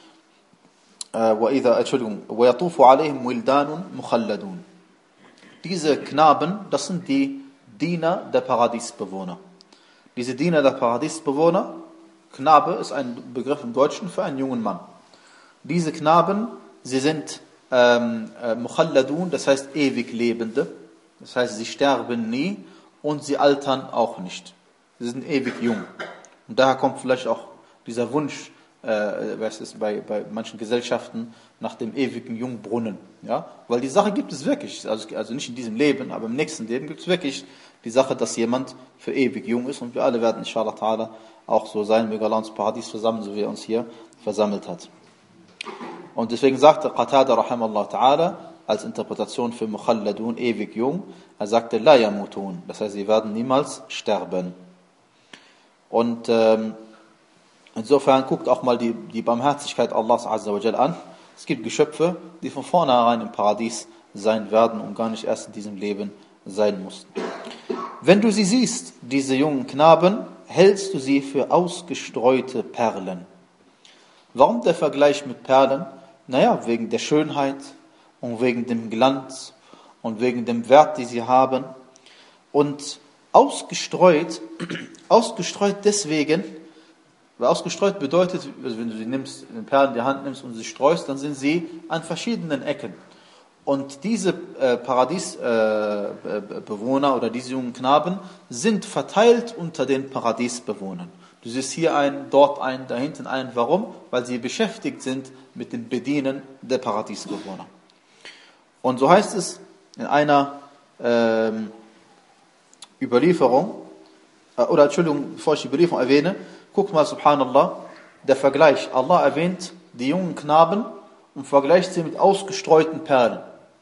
وَإِذَا Entschuldigung, وَيَطُوفُ عَلَيْهِمْ وِلْدَانٌ مُخَلَّدُونَ. Diese Knaben, das sind die Diener der Paradiesbewohner. Diese Diener der Paradiesbewohner, Knabe ist ein Begriff im Deutschen für einen jungen Mann. Diese Knaben, sie sind Ähm, äh, Mukhalladun, das heißt ewig Lebende, das heißt, sie sterben nie und sie altern auch nicht. Sie sind ewig jung. Und daher kommt vielleicht auch dieser Wunsch, äh, was ist bei, bei manchen Gesellschaften, nach dem ewigen Jungbrunnen. Ja? Weil die Sache gibt es wirklich, also, also nicht in diesem Leben, aber im nächsten Leben gibt es wirklich die Sache, dass jemand für ewig jung ist und wir alle werden inshallah ta'ala auch so sein, möge Allah uns Paradies versammeln, so wie er uns hier versammelt hat. Und deswegen sagte Qatada rahimallahu ta'ala als Interpretation für Mukhalladun, ewig jung, er sagte La yamutun, das heißt, sie werden niemals sterben. Und ähm, insofern guckt auch mal die, die Barmherzigkeit Allahs Azza wa Jal an. Es gibt Geschöpfe, die von vornherein im Paradies sein werden und gar nicht erst in diesem Leben sein mussten. wenn du sie siehst, diese jungen Knaben, hältst du sie für ausgestreute Perlen. Warum der Vergleich mit Perlen? Naja, wegen der Schönheit und wegen dem Glanz und wegen dem Wert, die sie haben. Und ausgestreut, ausgestreut deswegen, weil ausgestreut bedeutet, also wenn du sie nimmst, den Perlen in die Hand nimmst und sie streust, dann sind sie an verschiedenen Ecken. Und diese äh, Paradiesbewohner äh, oder diese jungen Knaben sind verteilt unter den Paradiesbewohnern. Du siehst hier einen, dort einen, da hinten einen. Warum? Weil sie beschäftigt sind mit dem Bedienen der Paradiesbewohner. Und so heißt es in einer ähm, Überlieferung, äh, oder Entschuldigung, bevor ich die Überlieferung erwähne, guck mal, subhanallah, der Vergleich. Allah erwähnt die jungen Knaben und vergleicht sie mit ausgestreuten Perlen.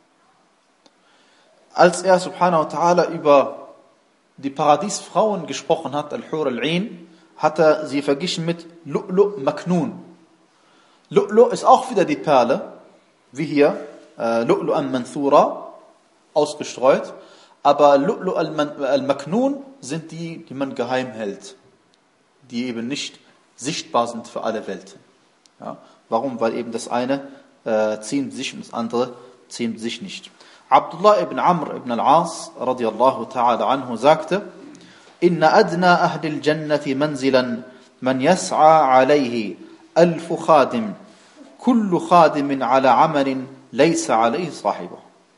Als er, subhanahu wa ta'ala, über die Paradiesfrauen gesprochen hat, Al-Hur al-Ain, hat er sie verglichen mit Lu'lu' Maknun. Lu'lu' ist auch wieder die Perle, wie hier, äh, Lu'lu' al-Manthura, ausgestreut, aber Lu'lu' al-Maknun sind die, die man geheim hält, die eben nicht sichtbar sind für alle Welten. Ja? Warum? Weil eben das eine äh, ziemt sich und das andere ziemt sich nicht. Abdullah ibn Amr ibn al-As radiyallahu ta'ala anhu sagte, Inna adna ahli al-jannati manzilan man yas'a alayhi alfu khadim kullu khadimin ala amalin laysa alayhi sahibuh.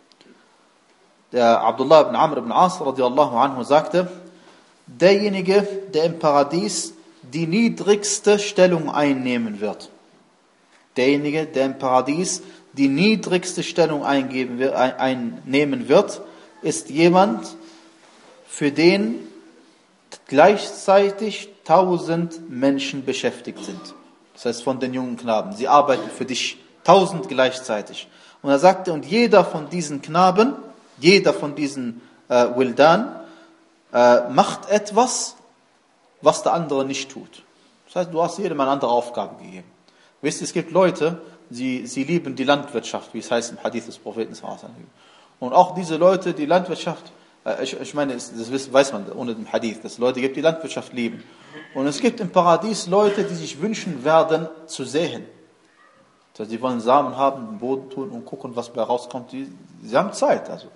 Der Abdullah ibn Amr ibn al-As radiyallahu anhu sagte, derjenige, der im Paradies die niedrigste Stellung einnehmen wird. Derjenige, der im Paradies die niedrigste Stellung eingeben wird, einnehmen wird, ist jemand, für den gleichzeitig tausend Menschen beschäftigt sind. Das heißt von den jungen Knaben. Sie arbeiten für dich, tausend gleichzeitig. Und er sagte, und jeder von diesen Knaben, jeder von diesen äh, Wildan, äh, macht etwas, was der andere nicht tut. Das heißt, du hast jedem eine andere Aufgabe gegeben. Wisst ihr, es gibt Leute, sie, sie lieben die Landwirtschaft, wie es heißt im Hadith des Propheten. Und auch diese Leute, die Landwirtschaft, äh, ich, ich meine, das weiß man ohne den Hadith, dass es Leute gibt, die Landwirtschaft lieben. Und es gibt im Paradies Leute, die sich wünschen werden, zu säen. Das heißt, die wollen Samen haben, den Boden tun und gucken, was bei rauskommt. Die, sie haben Zeit, also.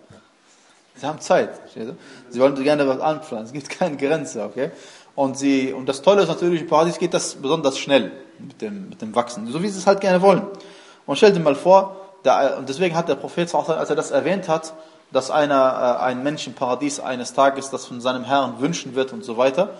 Sie haben Zeit. Sie wollen gerne was anpflanzen. Es gibt keine Grenze, okay? Und sie, und das Tolle ist natürlich, im Paradies geht das besonders schnell mit dem, mit dem Wachsen. So wie sie es halt gerne wollen. Und stell dir mal vor, der, und deswegen hat der Prophet, als er das erwähnt hat, dass einer, ein Mensch im Paradies eines Tages das von seinem Herrn wünschen wird und so weiter,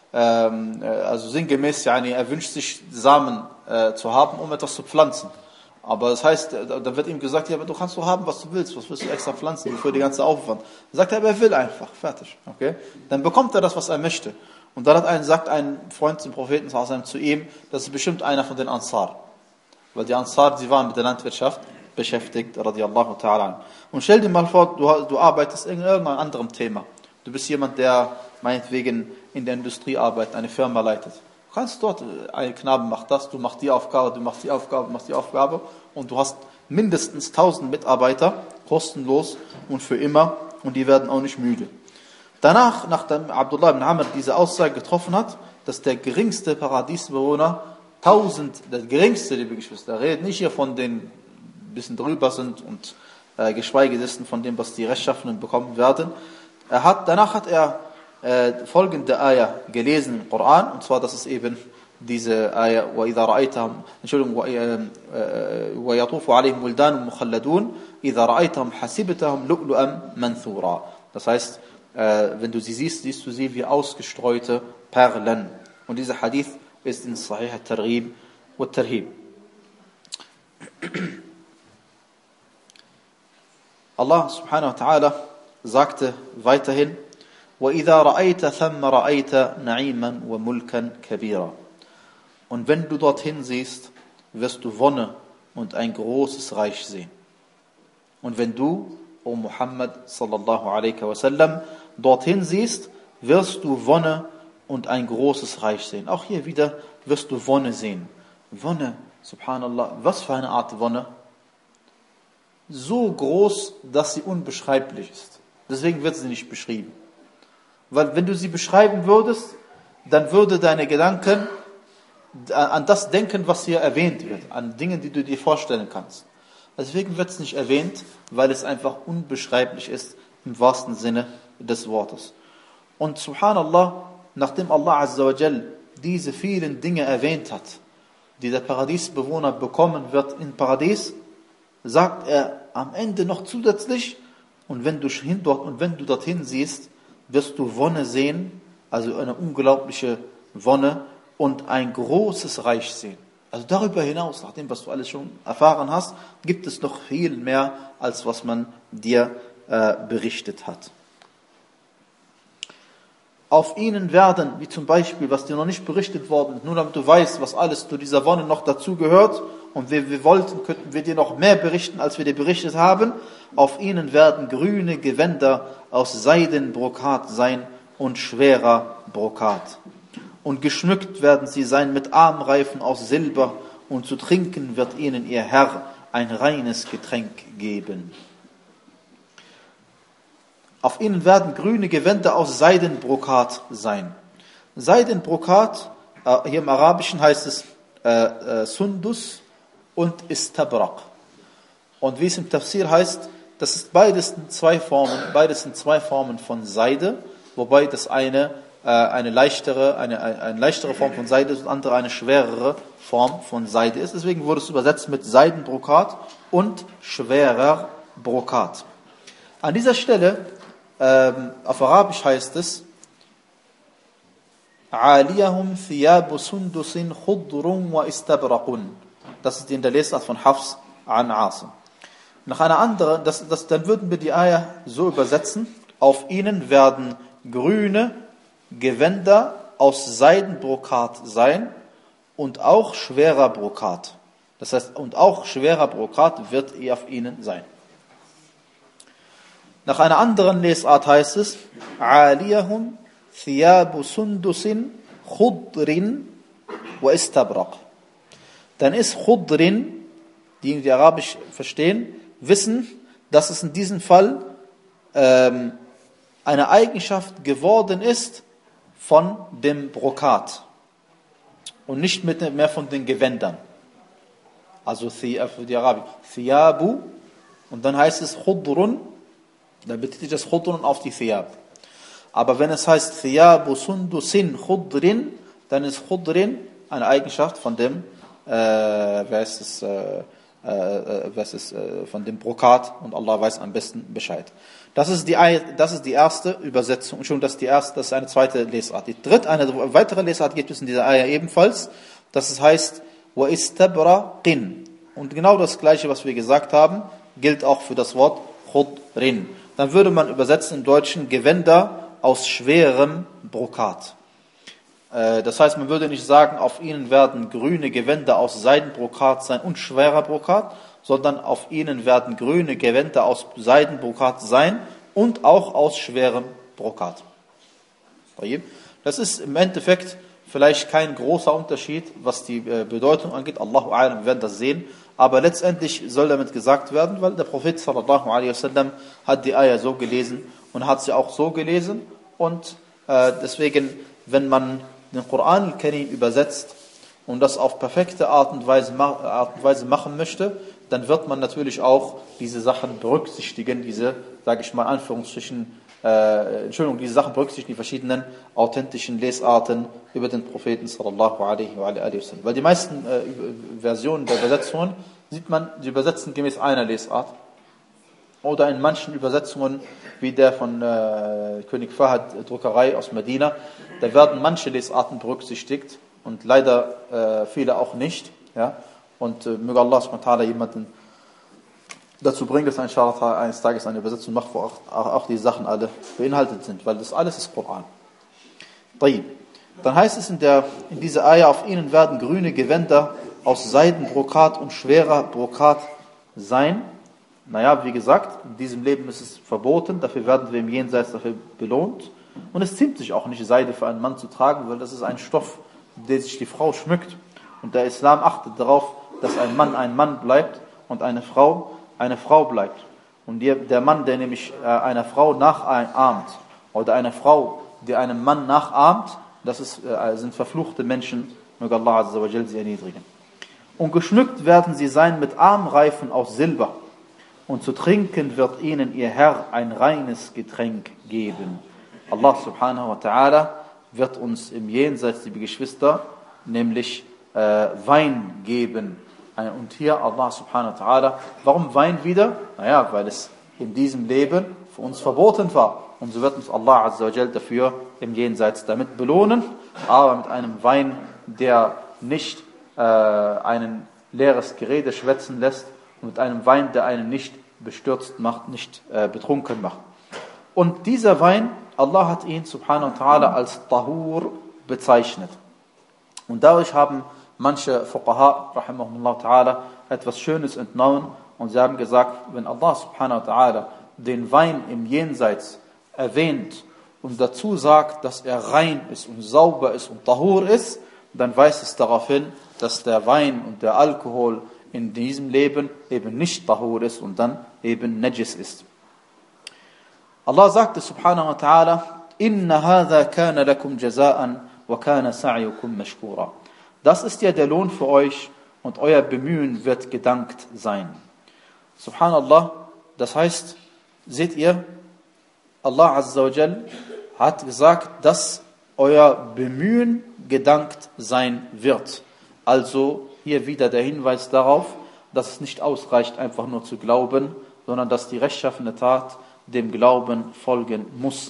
ähm, also sinngemäß, yani, er wünscht sich Samen äh, zu haben, um etwas zu pflanzen. Aber das heißt, da wird ihm gesagt, ja, aber du kannst so haben, was du willst, was willst du extra pflanzen, wofür die ganze Aufwand? Dann sagt er, aber er will einfach, fertig, okay? Dann bekommt er das, was er möchte. Und dann hat ein, sagt ein Freund zum Propheten zu ihm, das ist bestimmt einer von den Ansar. Weil die Ansar, sie waren mit der Landwirtschaft beschäftigt, radiyallahu ta'ala. Und stell dir mal vor, du, du arbeitest in irgendeinem anderen Thema. Du bist jemand, der meinetwegen in der Industrie arbeitet, eine Firma leitet. Du kannst dort, ein Knaben macht das, du machst die Aufgabe, du machst die Aufgabe, du machst die Aufgabe und du hast mindestens tausend Mitarbeiter, kostenlos und für immer und die werden auch nicht müde. Danach, nachdem Abdullah ibn Amr diese Aussage getroffen hat, dass der geringste Paradiesbewohner tausend, der geringste, liebe Geschwister, redet nicht hier von den ein bisschen drüber sind und äh, geschweige dessen von dem, was die Rechtschaffenen bekommen werden. Er hat, danach hat er äh, folgende Ayah gelesen im Koran, und zwar, das ist eben diese Ayah, وَإِذَا رَأَيْتَهُمْ Entschuldigung, وَيَطُوفُ عَلَيْهِمْ وِلْدَانٌ مُخَلَّدُونَ إِذَا رَأَيْتَهُمْ حَسِبْتَهُمْ لُؤْلُؤًا مَنْثُورًا. Das heißt, äh, wenn du sie siehst, siehst du sie wie ausgestreute Perlen. Und dieser Hadith ist in Sahih al-Targhib wa al-Tarhib. Allah subhanahu wa ta'ala sagte weiterhin, وَإِذَا رَأَيْتَ ثَمَّ رَأَيْتَ نَعِيمًا وَمُلْكًا كَبِيرًا. Und wenn du dorthin siehst, wirst du Wonne und ein großes Reich sehen. Und wenn du, O Muhammad sallallahu alaihi wasallam, dorthin siehst, wirst du Wonne und ein großes Reich sehen. Auch hier wieder wirst du Wonne sehen. Wonne, subhanallah, was für eine Art Wonne? So groß, dass sie unbeschreiblich ist. Deswegen wird sie nicht beschrieben. Weil wenn du sie beschreiben würdest, dann würde deine Gedanken an das denken, was hier erwähnt wird, an Dingen, die du dir vorstellen kannst. Deswegen wird es nicht erwähnt, weil es einfach unbeschreiblich ist, im wahrsten Sinne des Wortes. Und subhanallah, nachdem Allah Azza wa Jal diese vielen Dinge erwähnt hat, die der Paradiesbewohner bekommen wird im Paradies, sagt er am Ende noch zusätzlich, und wenn du hin dort und wenn du dorthin siehst, wirst du Wonne sehen, also eine unglaubliche Wonne und ein großes Reich sehen. Also darüber hinaus, nach dem, was du alles schon erfahren hast, gibt es noch viel mehr, als was man dir äh, berichtet hat. Auf ihnen werden, wie zum Beispiel, was dir noch nicht berichtet worden ist, nur damit du weißt, was alles zu dieser Wonne noch dazu gehört, und wir, wir wollten, könnten wir dir noch mehr berichten, als wir dir berichtet haben, auf ihnen werden grüne Gewänder aus Seidenbrokat sein und schwerer Brokat. Und geschmückt werden sie sein mit Armreifen aus Silber, und zu trinken wird ihnen ihr Herr ein reines Getränk geben. Auf ihnen werden grüne Gewänder aus Seidenbrokat sein. Seidenbrokat, äh, hier im Arabischen heißt es äh, äh, Sundus und Istabraq. Und wie es im Tafsir heißt, das ist beides in zwei Formen, beides sind zwei Formen von Seide, wobei das eine äh, eine leichtere, eine, eine, eine leichtere Form von Seide ist und andere eine schwerere Form von Seide ist. Deswegen wurde es übersetzt mit Seidenbrokat und schwerer Brokat. An dieser Stelle Ähm, auf Arabisch heißt es Aliyahum thiyabu sundusin khudrun wa istabraqun. Das ist in der Lesart von Hafs an Asim. Nach einer anderen, das, das, dann würden wir die Ayah so übersetzen: Auf ihnen werden grüne Gewänder aus Seidenbrokat sein und auch schwerer Brokat. Das heißt, und auch schwerer Brokat wird auf ihnen sein. Nach einer anderen Lesart heißt es Aliyahum thiyabu sundusin khudrin wa istabraq. Dann ist Khudrin, die die Arabisch verstehen, wissen, dass es in diesem Fall ähm, eine Eigenschaft geworden ist von dem Brokat und nicht mehr von den Gewändern. Also für die Arabier thiyabu, und dann heißt es Khudrun. Dann bezieht das Khudrun auf die Thiyab. Aber wenn es heißt Thiyabu sundusin khudrin, dann ist Khudrin eine Eigenschaft von dem, äh, wer ist es, äh, äh, wer ist es, äh, von dem Brokat, und Allah weiß am besten Bescheid. Das ist die, das ist die erste Übersetzung. Schon das ist die erste, das ist eine zweite Lesart. Die dritte, eine weitere Lesart gibt es in dieser Ayah ebenfalls. Das ist, heißt wa istabraqin. Und genau das Gleiche, was wir gesagt haben, gilt auch für das Wort Khudrin. Dann würde man übersetzen im Deutschen Gewänder aus schwerem Brokat. Das heißt, man würde nicht sagen, auf ihnen werden grüne Gewänder aus Seidenbrokat sein und schwerer Brokat, sondern auf ihnen werden grüne Gewänder aus Seidenbrokat sein und auch aus schwerem Brokat. Das ist im Endeffekt vielleicht kein großer Unterschied, was die Bedeutung angeht. Allahu A'lam, wir werden das sehen. Aber letztendlich soll damit gesagt werden, weil der Prophet sallallahu alaihi wasallam hat die Ayah so gelesen und hat sie auch so gelesen. Und äh, deswegen, wenn man den Koran al-Karim übersetzt und das auf perfekte Art und Weise, Art und Weise machen möchte, dann wird man natürlich auch diese Sachen berücksichtigen, diese, sage ich mal, Anführungsstrichen, äh, Entschuldigung, diese Sachen berücksichtigen, die verschiedenen authentischen Lesarten über den Propheten sallallahu alaihi wasallam. Weil die meisten äh, Versionen der Übersetzungen sieht man, die übersetzen gemäß einer Lesart. Oder in manchen Übersetzungen, wie der von äh, König Fahad Druckerei aus Medina, da werden manche Lesarten berücksichtigt und leider äh, viele auch nicht. Ja? Und äh, möge Allah subhanahu wa ta'ala jemanden dazu bringen, dass ein Inshallah eines Tages eine Übersetzung macht, wo auch, auch, auch die Sachen alle beinhaltet sind, weil das alles ist Koran. Dann heißt es in, der, in dieser Ayah, auf ihnen werden grüne Gewänder aus Seidenbrokat und schwerer Brokat sein. Naja, wie gesagt, in diesem Leben ist es verboten, dafür werden wir im Jenseits dafür belohnt. Und es ziemt sich auch nicht, Seide für einen Mann zu tragen, weil das ist ein Stoff, der sich die Frau schmückt. Und der Islam achtet darauf, dass ein Mann ein Mann bleibt und eine Frau eine Frau bleibt. Und der Mann, der nämlich einer Frau nachahmt oder eine Frau die einen Mann nachahmt, das ist, äh, sind verfluchte Menschen, möge Allah Azza wa Jal sie erniedrigen. Und geschmückt werden sie sein mit Armreifen aus Silber. Und zu trinken wird ihnen ihr Herr ein reines Getränk geben. Allah subhanahu wa ta'ala wird uns im Jenseits, liebe Geschwister, nämlich äh, Wein geben. Und hier Allah subhanahu wa ta'ala, warum Wein wieder? Naja, weil es in diesem Leben für uns verboten war. Und so wird uns Allah Azza wa Jal dafür im Jenseits damit belohnen, aber mit einem Wein, der nicht äh, einen leeres Gerede schwätzen lässt, und mit einem Wein, der einen nicht bestürzt macht, nicht äh, betrunken macht. Und dieser Wein, Allah hat ihn subhanahu wa ta'ala als Tahur bezeichnet. Und dadurch haben manche Fuqaha, rahimahumullah ta'ala, etwas Schönes entnommen und sie haben gesagt, wenn Allah subhanahu wa ta'ala den Wein im Jenseits erwähnt und dazu sagt, dass er rein ist und sauber ist und Tahur ist, dann weist es darauf hin, dass der Wein und der Alkohol in diesem Leben eben nicht Tahur ist und dann eben Najis ist. Allah sagte subhanahu wa ta'ala, Inna hadha kana lakum jaza'an wa kana sa'yukum mashkura. Das ist ja der Lohn für euch und euer Bemühen wird gedankt sein. Subhanallah, das heißt, seht ihr, Allah Azza wa Jal hat gesagt, dass euer Bemühen gedankt sein wird. Also hier wieder der Hinweis darauf, dass es nicht ausreicht, einfach nur zu glauben, sondern dass die rechtschaffene Tat dem Glauben folgen muss.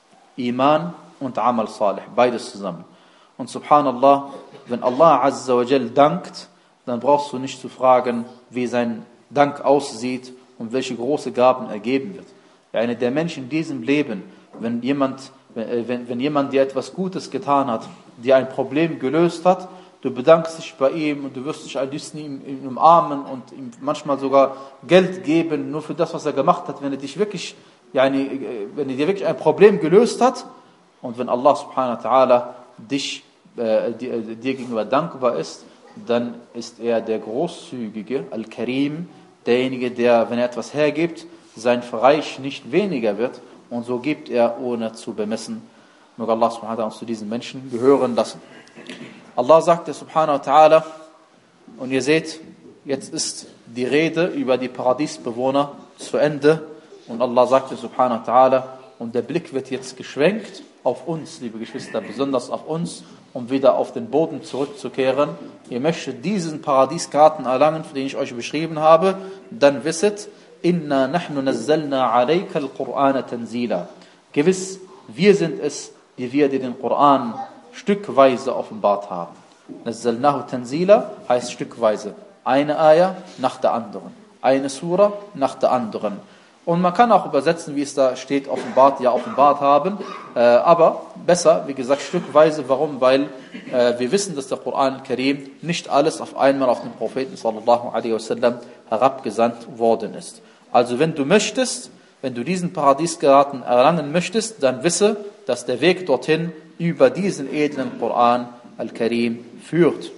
Iman und Amal Salih, beides zusammen. Und subhanallah, wenn Allah Azza wa Jal dankt, dann brauchst du nicht zu fragen, wie sein Dank aussieht und welche große Gaben er geben wird. Ja, eine der Menschen in diesem Leben, wenn jemand, wenn, wenn jemand dir etwas Gutes getan hat, dir ein Problem gelöst hat, du bedankst dich bei ihm und du wirst dich am liebsten ihm, ihm umarmen und ihm manchmal sogar Geld geben, nur für das, was er gemacht hat, wenn er dich wirklich, yani, wenn er dir wirklich ein Problem gelöst hat. Und wenn Allah subhanahu wa ta'ala dich, äh, dir, dir gegenüber dankbar ist, dann ist er der Großzügige, Al-Karim, derjenige, der, wenn er etwas hergibt, sein Reich nicht weniger wird. Und so gibt er, ohne zu bemessen. Möge Allah subhanahu wa ta'ala uns zu diesen Menschen gehören lassen. Allah sagte subhanahu wa ta'ala, und ihr seht, jetzt ist die Rede über die Paradiesbewohner zu Ende. Und Allah sagte subhanahu wa ta'ala, und der Blick wird jetzt geschwenkt auf uns, liebe Geschwister, besonders auf uns, um wieder auf den Boden zurückzukehren. Ihr möchtet diesen Paradiesgarten erlangen, den ich euch beschrieben habe, dann wisset, inna nahnu nazzalna alayka al-Qur'ana tanzila. Gewiss, wir sind es, die wir dir den Koran stückweise offenbart haben. Nazzalnahu tanzila heißt stückweise. Eine Ayah nach der anderen. Eine Sura nach der anderen. Und man kann auch übersetzen, wie es da steht, offenbart, ja offenbart haben. Äh, aber besser, wie gesagt, stückweise. Warum? Weil äh, wir wissen, dass der Koran al-Karim nicht alles auf einmal auf den Propheten sallallahu alaihi wasallam herabgesandt worden ist. Also wenn du möchtest, wenn du diesen Paradiesgarten erlangen möchtest, dann wisse, dass der Weg dorthin über diesen edlen Koran al-Karim führt.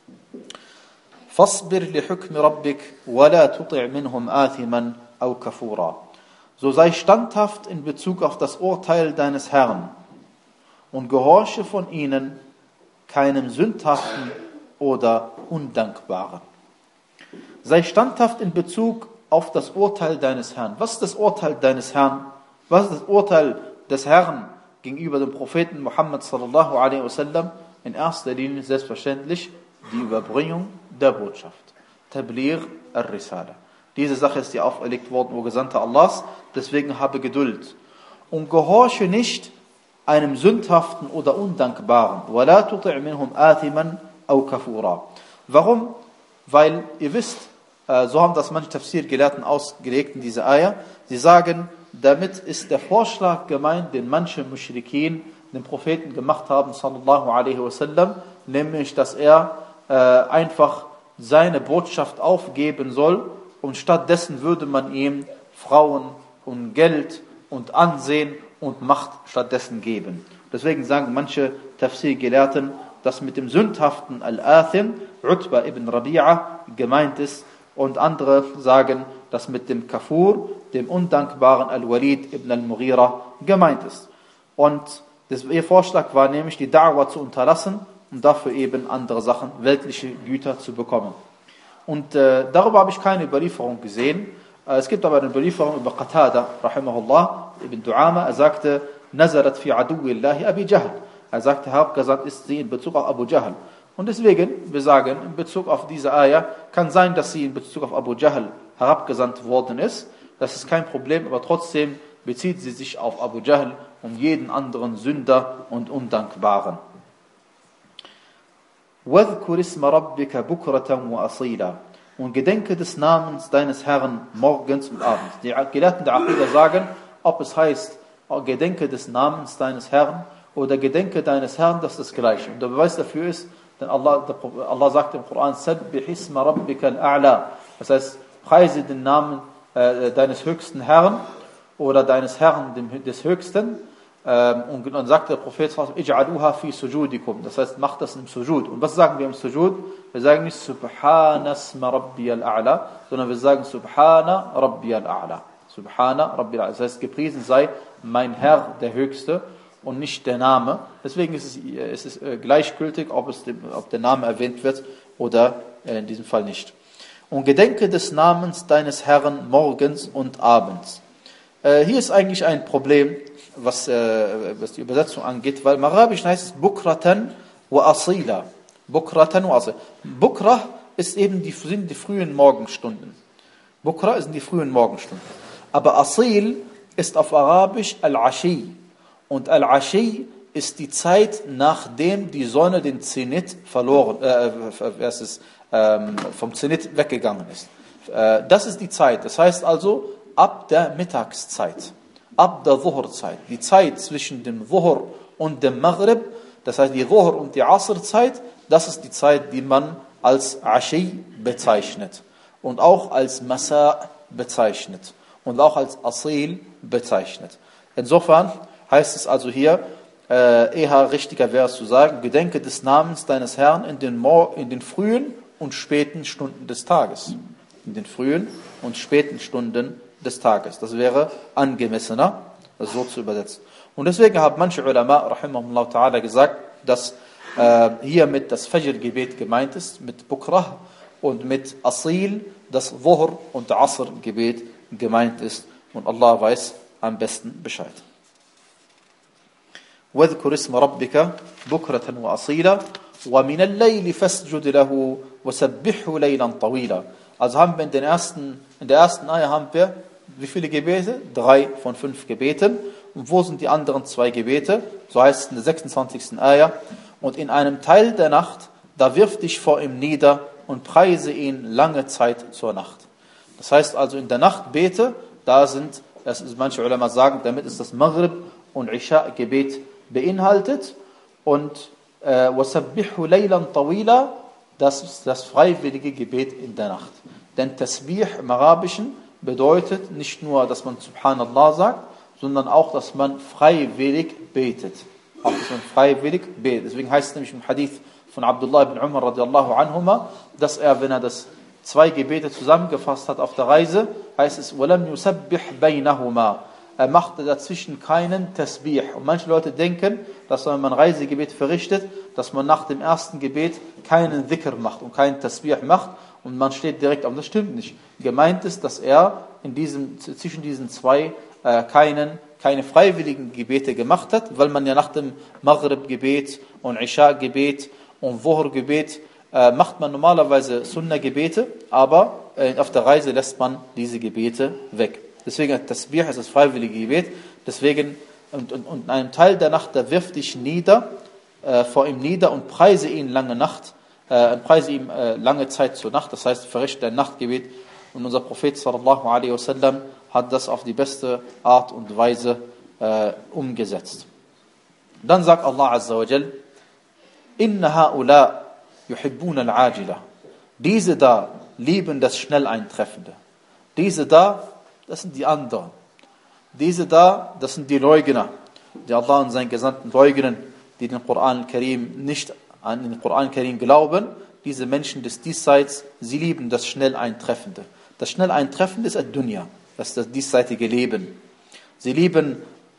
فَاصْبِرْ لِحُكْمِ رَبِّكَ وَلَا تُطِعْ مِنْهُمْ آثِمًا أَوْ كَفُورًا. So sei standhaft in Bezug auf das Urteil deines Herrn und gehorche von ihnen keinem Sündhaften oder Undankbaren. Sei standhaft in Bezug auf das Urteil deines Herrn. Was ist das Urteil deines Herrn? Was ist das Urteil des Herrn gegenüber dem Propheten Muhammad sallallahu alaihi wasallam? In erster Linie selbstverständlich die Überbringung der Botschaft. Tabligh al-Risala. Diese Sache ist dir auferlegt worden, o Gesandter Allahs, deswegen habe Geduld. Und gehorche nicht einem Sündhaften oder Undankbaren. وَلَا تُطِعْ مِنْهُمْ آثِمًا أَوْ كَفُورًا. Warum? Weil ihr wisst, so haben das manche Tafsir-Gelehrten ausgelegt in dieser Ayah, sie sagen, damit ist der Vorschlag gemeint, den manche Muschrikin den Propheten gemacht haben, sallallahu alaihi wasallam, nämlich, dass er äh, einfach seine Botschaft aufgeben soll und stattdessen würde man ihm Frauen und Geld und Ansehen und Macht stattdessen geben. Deswegen sagen manche Tafsir-Gelehrten, dass mit dem sündhaften Al-Athim Utba ibn Rabi'a gemeint ist, und andere sagen, dass mit dem Kafur, dem undankbaren Al-Walid ibn al-Mughira gemeint ist. Und Das, ihr Vorschlag war nämlich, die Da'wah zu unterlassen, um dafür eben andere Sachen, weltliche Güter zu bekommen. Und äh, darüber habe ich keine Überlieferung gesehen. Äh, es gibt aber eine Überlieferung über Qatada, rahimahullah, ibn Du'ama. Er sagte, Nazarat fi aduwillahi Abi Jahl. Er sagte, herabgesandt ist sie in Bezug auf Abu Jahl. Und deswegen, wir sagen, in Bezug auf diese Ayah, kann sein, dass sie in Bezug auf Abu Jahl herabgesandt worden ist. Das ist kein Problem, aber trotzdem bezieht sie sich auf Abu Jahl und jeden anderen Sünder und Undankbaren. وَاذْكُرِ اسْمَ رَبِّكَ بُكْرَةً وَأَصِيلًا. Und gedenke des Namens deines Herrn morgens und abends. Die Gelehrten der Aqidah sagen, ob es heißt, gedenke des Namens deines Herrn oder gedenke deines Herrn, das ist das Gleiche. Und der Beweis dafür ist, denn Allah, Allah sagt im Koran, سَبِّحِ اسْمَ رَبِّكَ الْأَعْلَى. Das heißt, preise den Namen äh, deines höchsten Herrn oder deines Herrn dem, des Höchsten. Ähm, und dann sagt der Prophet, اجعلوها في سجودكم. Das heißt, macht das im Sujud. Und was sagen wir im Sujud? Wir sagen nicht Subhana اسم ربي الأعلى, sondern wir sagen Subhana ربي الأعلى. Subhana ربي الأعلى. Das heißt, gepriesen sei mein Herr, der Höchste, und nicht der Name. Deswegen ist es, es ist gleichgültig, ob, es dem, ob der Name erwähnt wird oder in diesem Fall nicht. Und gedenke des Namens deines Herrn morgens und abends. Äh, hier ist eigentlich ein Problem, was, äh, was die Übersetzung angeht, weil im Arabischen heißt es Bukratan wa Asila. Bukratan wa Asila. Bukra ist eben die, sind die frühen Morgenstunden. Bukra sind die frühen Morgenstunden. Aber Asil ist auf Arabisch Al-Ashi. Und Al-Ashi ist die Zeit, nachdem die Sonne den Zenit verloren, äh, es ist, ähm, vom Zenit weggegangen ist. Äh, das ist die Zeit. Das heißt also, ab der Mittagszeit, ab der Dhuhr-Zeit, die Zeit zwischen dem Dhuhr und dem Maghrib, das heißt die Dhuhr und die Asr-Zeit, das ist die Zeit, die man als Ashi bezeichnet und auch als Masa bezeichnet und auch als Asil bezeichnet. Insofern heißt es also hier, äh, eher richtiger wäre es zu sagen, gedenke des Namens deines Herrn in den, Mor- in den frühen und späten Stunden des Tages. In den frühen und späten Stunden des Tages. Das wäre angemessener, das so zu übersetzen. Und deswegen haben manche Ulama, rahimahumullah ta'ala, gesagt, dass äh, hier mit das Fajr-Gebet gemeint ist, mit Bukrah und mit Asil, das Dhuhr und Asr-Gebet gemeint ist. Und Allah weiß am besten Bescheid. وَاذْكُرِ اسْمَ رَبِّكَ بُكْرَةً وَأَصِيلًا وَمِنَ اللَّيْلِ فَاسْجُدْ لَهُ وَسَبِّحْهُ لَيْلًا طَوِيلًا. Also haben wir in, den ersten, in der ersten Eier haben wir wie viele Gebete? Drei von fünf Gebeten. Und wo sind die anderen zwei Gebete? So heißt es in der sechsundzwanzigsten Eier. Und in einem Teil der Nacht, da wirf dich vor ihm nieder und preise ihn lange Zeit zur Nacht. Das heißt also in der Nacht bete, da sind, das ist, manche Ulama sagen, damit ist das Maghrib und Isha-Gebet beinhaltet. Und وَسَبِّحُ لَيْلًا طَوِيلًا, das ist das freiwillige Gebet in der Nacht. Denn Tasbih im Arabischen bedeutet nicht nur, dass man Subhanallah sagt, sondern auch, dass man freiwillig betet. Auch, dass man freiwillig betet. Deswegen heißt es nämlich im Hadith von Abdullah ibn Umar radiallahu anhuma, dass er, wenn er das zwei Gebete zusammengefasst hat auf der Reise, heißt es, وَلَمْ يُسَبِّحْ بَيْنَهُمَا. Er machte dazwischen keinen Tasbih. Und manche Leute denken, dass wenn man ein Reisegebet verrichtet, dass man nach dem ersten Gebet keinen Dhikr macht und keinen Tasbih macht und man steht direkt auf. Das stimmt nicht. Gemeint ist, dass er in diesem, zwischen diesen zwei äh, keinen, keine freiwilligen Gebete gemacht hat, weil man ja nach dem Maghrib-Gebet und Isha-Gebet und Dhuhr-Gebet äh, macht man normalerweise Sunnah-Gebete, aber äh, auf der Reise lässt man diese Gebete weg. Deswegen, Tasbih ist das freiwillige Gebet. Deswegen, und, und, und in einem Teil der Nacht, da wirf dich nieder, äh, vor ihm nieder und preise ihn lange Nacht, äh, preise ihm äh, lange Zeit zur Nacht. Das heißt, verrichte ein Nachtgebet. Und unser Prophet sallallahu alaihi wasallam hat das auf die beste Art und Weise äh, umgesetzt. Dann sagt Allah azza wa jal, Inna ha'ula yuhibbuna al-ajila. Diese da lieben das Schnelleintreffende. Diese da, das sind die anderen. Diese da, das sind die Leugner, die Allah und seinen Gesandten leugnen, die den Koran Karim nicht an den Koran Karim glauben. Diese Menschen des Diesseits, sie lieben das Schnelleintreffende. Das Schnelleintreffende ist Ad-Dunya, das ist das diesseitige Leben. Sie lieben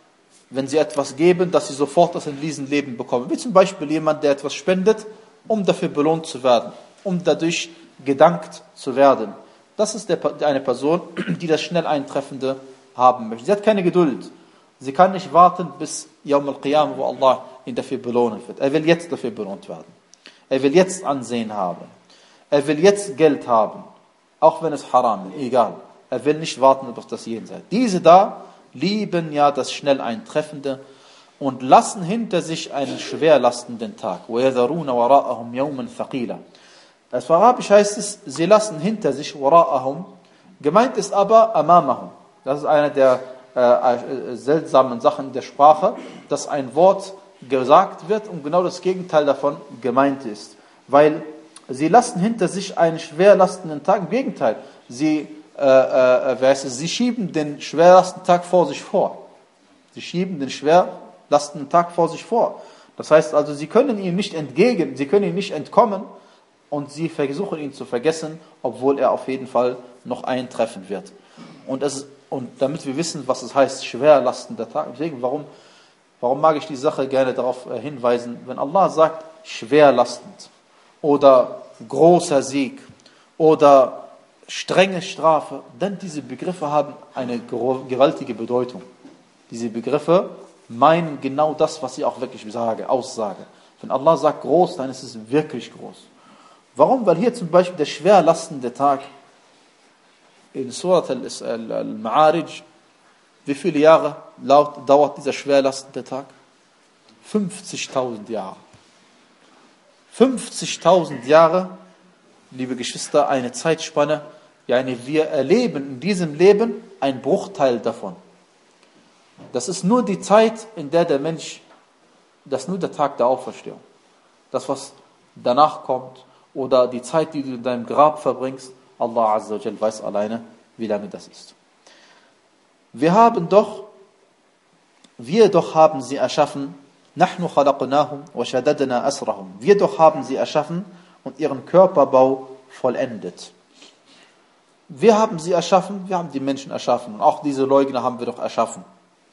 wenn sie etwas geben, dass sie sofort das in diesem Leben bekommen. Wie zum Beispiel jemand, der etwas spendet, um dafür belohnt zu werden, um dadurch gedankt zu werden. Das ist der, eine Person, die das schnell Eintreffende haben möchte. Sie hat keine Geduld. Sie kann nicht warten bis Yawm al-Qiyam, wo Allah ihn dafür belohnen wird. Er will jetzt dafür belohnt werden. Er will jetzt Ansehen haben. Er will jetzt Geld haben. Auch wenn es haram ist, egal. Er will nicht warten auf das Jenseits. Diese da lieben ja das schnell Eintreffende und lassen hinter sich einen schwerlastenden Tag. وَيَذَرُونَ وَرَاءَهُمْ يَوْمًا ثَقِيلًا. Auf Arabisch heißt es, sie lassen hinter sich وَرَاءَهُمْ. Gemeint ist aber أَمَامَهُمْ. Das ist eine der äh, seltsamen Sachen der Sprache, dass ein Wort gesagt wird und genau das Gegenteil davon gemeint ist. Weil sie lassen hinter sich einen schwerlastenden Tag. Im Gegenteil, sie, äh, äh, wer ist es? Sie schieben den schwerlastenden Tag vor sich vor. Sie schieben den schwerlastenden Tag vor sich vor. Das heißt also, sie können ihm nicht entgegen, sie können ihm nicht entkommen und sie versuchen ihn zu vergessen, obwohl er auf jeden Fall noch eintreffen wird. Und, es, und damit wir wissen, was es heißt, schwerlastender Tag, deswegen, warum, warum mag ich die Sache gerne darauf hinweisen, wenn Allah sagt, schwerlastend oder großer Sieg oder strenge Strafe, denn diese Begriffe haben eine gewaltige Bedeutung. Diese Begriffe meinen genau das, was ich auch wirklich sage, aussage. Wenn Allah sagt groß, dann ist es wirklich groß. Warum? Weil hier zum Beispiel der schwerlastende Tag in Surat al-Ma'arij, wie viele Jahre dauert dieser schwerlastende Tag? fünfzigtausend Jahre. fünfzigtausend Jahre, liebe Geschwister, eine Zeitspanne, ja, wir erleben in diesem Leben einen Bruchteil davon. Das ist nur die Zeit, in der der Mensch, das ist nur der Tag der Auferstehung. Das, was danach kommt, oder die Zeit, die du in deinem Grab verbringst, Allah Azza wa Jal weiß alleine, wie lange das ist. Wir haben doch, wir doch haben sie erschaffen, نحن خلقناهم وشددنا أسرهم. Wir doch haben sie erschaffen und ihren Körperbau vollendet. Wir haben sie erschaffen, wir haben die Menschen erschaffen. Und auch diese Leugner haben wir doch erschaffen.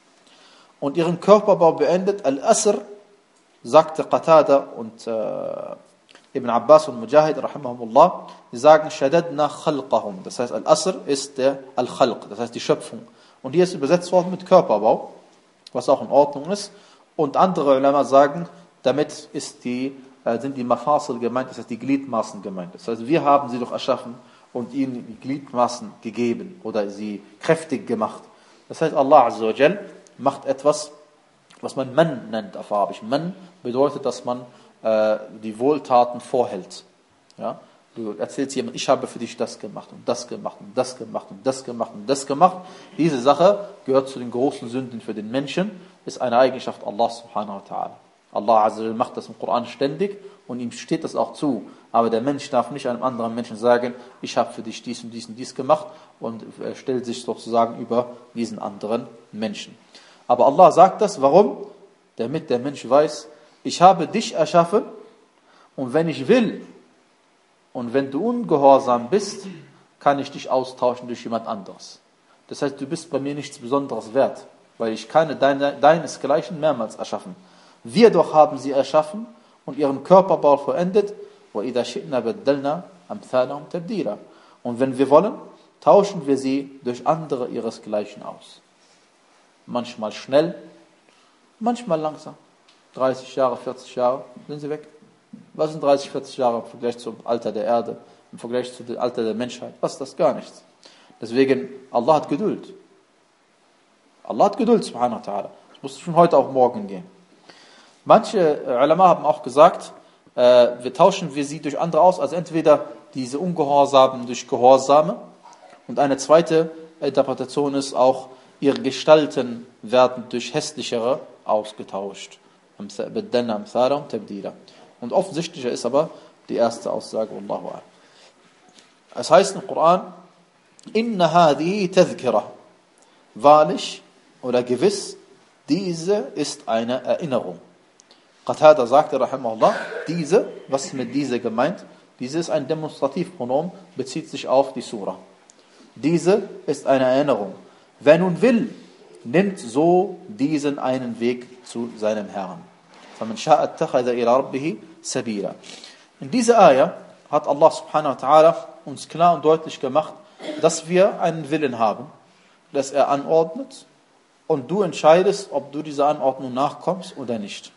Und ihren Körperbau beendet. Al-Asr, sagte Qatada und äh, Ibn Abbas und Mujahid, rahimahumullah, die sagen, shadadna khalqahum. Das heißt, Al-Asr ist der Al-Khalq, das heißt die Schöpfung. Und hier ist übersetzt worden mit Körperbau, was auch in Ordnung ist. Und andere Ulama sagen, damit ist die, äh, sind die Mafasil gemeint, das heißt die Gliedmaßen gemeint. Das heißt, wir haben sie doch erschaffen und ihnen die Gliedmaßen gegeben oder sie kräftig gemacht. Das heißt, Allah Azza wa Jal macht etwas, was man Man nennt auf Arabisch. Man bedeutet, dass man äh, die Wohltaten vorhält. Ja? Du erzählst jemand, ich habe für dich das gemacht und das gemacht und das gemacht und das gemacht und das gemacht. Diese Sache gehört zu den großen Sünden für den Menschen, ist eine Eigenschaft Allah subhanahu wa ta'ala. Allah Azza wa Jal macht das im Koran ständig und ihm steht das auch zu. Aber der Mensch darf nicht einem anderen Menschen sagen, ich habe für dich dies und dies und dies gemacht und er stellt sich sozusagen über diesen anderen Menschen. Aber Allah sagt das, warum? Damit der Mensch weiß, ich habe dich erschaffen und wenn ich will und wenn du ungehorsam bist, kann ich dich austauschen durch jemand anderes. Das heißt, du bist bei mir nichts Besonderes wert, weil ich kann deine, deinesgleichen mehrmals erschaffen. Wir doch haben sie erschaffen und ihren Körperbau vollendet. وَإِذَا شِئْنَا بَدَّلْنَا أَمْثَالَهُمْ تَبْدِيلًا. Und wenn wir wollen, tauschen wir sie durch andere ihresgleichen aus. Manchmal schnell, manchmal langsam. dreißig Jahre, vierzig Jahre, sind sie weg. Was sind dreißig, vierzig Jahre im Vergleich zum Alter der Erde, im Vergleich zum Alter der Menschheit? Was ist das? Gar nichts. Deswegen, Allah hat Geduld. Allah hat Geduld, subhanahu wa ta'ala. Das muss schon heute auf morgen gehen. Manche Ulama haben auch gesagt, äh, wir tauschen wir sie durch andere aus, also entweder diese Ungehorsamen durch Gehorsame und eine zweite Interpretation ist auch, ihre Gestalten werden durch hässlichere ausgetauscht. Und offensichtlicher ist aber die erste Aussage, Wallahu a'lam. Es heißt im Koran, Inna hadihi tadhkira. Wahrlich oder gewiss, diese ist eine Erinnerung. Qatada sagte, rahimahullah, diese, was ist mit diese gemeint? Diese ist ein Demonstrativpronomen, bezieht sich auf die Surah. Diese ist eine Erinnerung. Wer nun will nimmt so diesen einen Weg zu seinem Herrn. فَمَنْ شَاءَ اتَّخَذَ إِلَى رَبِّهِ سَبِيلًا. In dieser Ayah hat Allah subhanahu wa ta'ala uns klar und deutlich gemacht, dass wir einen Willen haben, dass er anordnet und du entscheidest, ob du dieser Anordnung nachkommst oder nicht.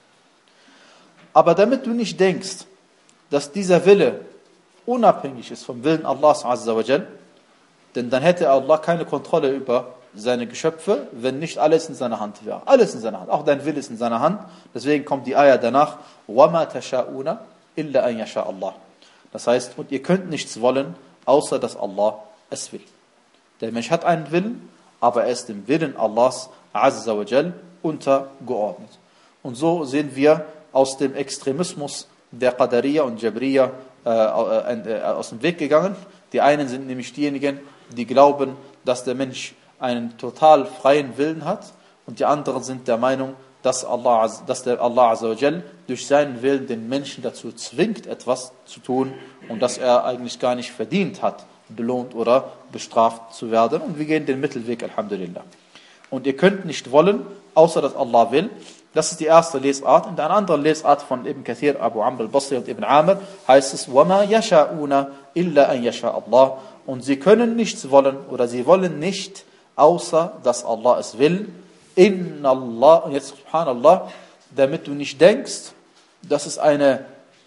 Aber damit du nicht denkst, dass dieser Wille unabhängig ist vom Willen Allahs azza wa jal, denn dann hätte Allah keine Kontrolle über seine Geschöpfe, wenn nicht alles in seiner Hand wäre. Alles in seiner Hand, auch dein Wille ist in seiner Hand. Deswegen kommt die Ayah danach, وَمَا تَشَاءُونَ إِلَّا أَنْ يَشَاءَ اللَّهُ. Das heißt, und ihr könnt nichts wollen, außer dass Allah es will. Der Mensch hat einen Willen, aber er ist dem Willen Allahs azza wa jal untergeordnet. Und so sehen wir aus dem Extremismus der Qadariya und Jabriya äh, äh, aus dem Weg gegangen. Die einen sind nämlich diejenigen, die glauben, dass der Mensch einen total freien Willen hat, und die anderen sind der Meinung, dass Allah, dass der Allah azza wa jal durch seinen Willen den Menschen dazu zwingt, etwas zu tun, und dass er eigentlich gar nicht verdient hat, belohnt oder bestraft zu werden. Und wir gehen den Mittelweg, Alhamdulillah. Und ihr könnt nicht wollen, außer dass Allah will. Das ist die erste Lesart. In einer anderen Lesart von Ibn Kathir, Abu Amr al-Basri und Ibn Amr heißt es, وَمَا يَشَاءُونَ إِلَّا أَنْ يَشَاءَ اللَّهُ. Und sie können nichts wollen, oder sie wollen nicht, außer dass Allah es will. Inna Allah, und jetzt subhanallah, damit du nicht denkst, dass es eine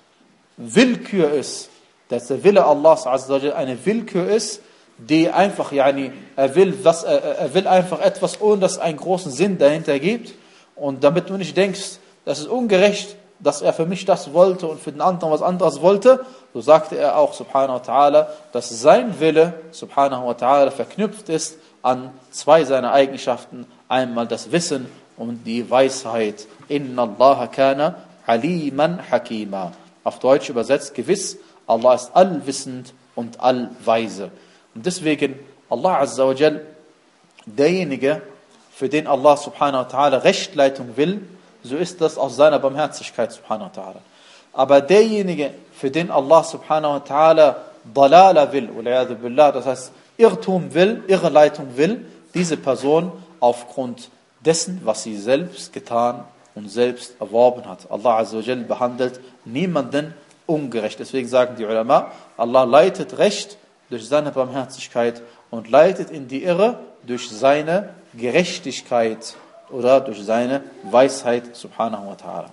Willkür ist, dass der Wille Allahs azza wa jal eine Willkür ist, die einfach, yani, er will, was, er, er will einfach etwas, ohne dass es einen großen Sinn dahinter gibt. Und damit du nicht denkst, das ist ungerecht, dass er für mich das wollte und für den anderen was anderes wollte, so sagte er auch, subhanahu wa ta'ala, dass sein Wille, subhanahu wa ta'ala, verknüpft ist an zwei seiner Eigenschaften, einmal das Wissen und die Weisheit. Inna Allaha kana aliman hakima. Auf Deutsch übersetzt, gewiss, Allah ist allwissend und allweise. Und deswegen, Allah azza wa jal, derjenige, für den Allah subhanahu wa ta'ala Rechtleitung will, so ist das aus seiner Barmherzigkeit subhanahu wa ta'ala. Aber derjenige, für den Allah subhanahu wa ta'ala Dalala will, billah, das heißt Irrtum will, Irreleitung will, diese Person aufgrund dessen, was sie selbst getan und selbst erworben hat. Allah azza wa jal behandelt niemanden ungerecht. Deswegen sagen die Ulama, Allah leitet Recht durch seine Barmherzigkeit und leitet in die Irre durch seine Gerechtigkeit oder durch seine Weisheit, subhanahu wa ta'ala.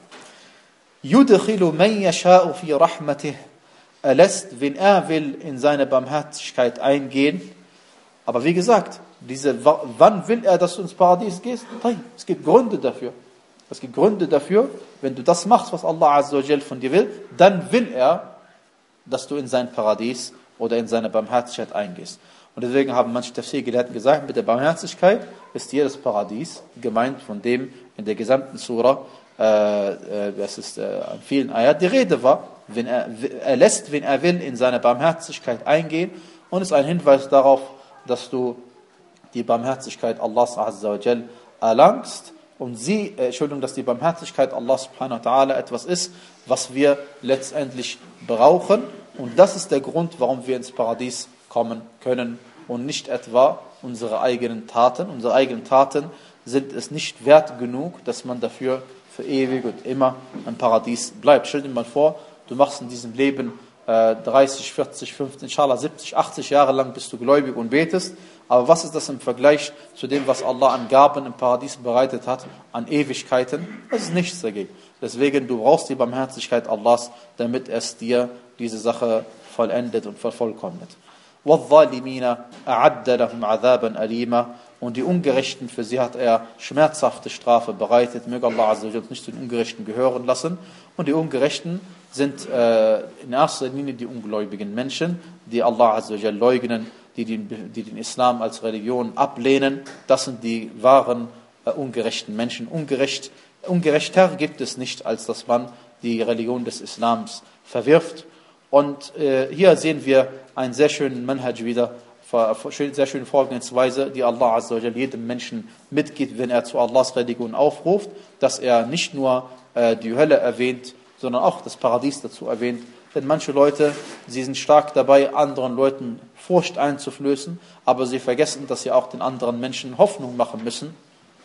Yudkhilu man yasha'u fi rahmatih. Er lässt, wenn er will, in seine Barmherzigkeit eingehen. Aber wie gesagt, diese, wann will er, dass du ins Paradies gehst? Es gibt Gründe dafür. Es gibt Gründe dafür, wenn du das machst, was Allah azza wa jal von dir will, dann will er, dass du in sein Paradies oder in seine Barmherzigkeit eingehst. Und deswegen haben manche Tafsir-Gelehrten gesagt, mit der Barmherzigkeit ist hier das Paradies gemeint, von dem in der gesamten Surah, äh, äh, das ist äh, an vielen Ayat, die Rede war. Wenn er, er lässt, wenn er will, in seine Barmherzigkeit eingehen, und ist ein Hinweis darauf, dass du die Barmherzigkeit Allahs azza wa jal erlangst, und sie, äh, Entschuldigung, dass die Barmherzigkeit Allah subhanahu wa ta'ala etwas ist, was wir letztendlich brauchen, und das ist der Grund, warum wir ins Paradies kommen können und nicht etwa unsere eigenen Taten. Unsere eigenen Taten sind es nicht wert genug, dass man dafür für ewig und immer im Paradies bleibt. Stell dir mal vor, du machst in diesem Leben äh, dreißig, vierzig, fünfzig, inshallah siebzig, achtzig Jahre lang bist du gläubig und betest, aber was ist das im Vergleich zu dem, was Allah an Gaben im Paradies bereitet hat, an Ewigkeiten? Das ist nichts dagegen. Deswegen, du brauchst die Barmherzigkeit Allahs, damit es dir diese Sache vollendet und vervollkommnet. وَالظَّالِمِينَ أَعَدَّ لَهُمْ عَذَابًا أَلِيمًا. Und die Ungerechten, für sie hat er schmerzhafte Strafe bereitet. Möge Allah azza wa jalla nicht zu den Ungerechten gehören lassen. Und die Ungerechten sind äh, in erster Linie die ungläubigen Menschen, die Allah azza wa jalla leugnen, die den, die den Islam als Religion ablehnen. Das sind die wahren äh, ungerechten Menschen. Ungerecht, ungerechter gibt es nicht, als dass man die Religion des Islams verwirft. Und äh, hier sehen wir einen sehr schönen Manhaj wieder, sehr schöne Vorgehensweise, die Allah azza wa jalla jedem Menschen mitgibt, wenn er zu Allahs Religion aufruft, dass er nicht nur äh, die Hölle erwähnt, sondern auch das Paradies dazu erwähnt. Denn manche Leute, sie sind stark dabei, anderen Leuten Furcht einzuflößen, aber sie vergessen, dass sie auch den anderen Menschen Hoffnung machen müssen.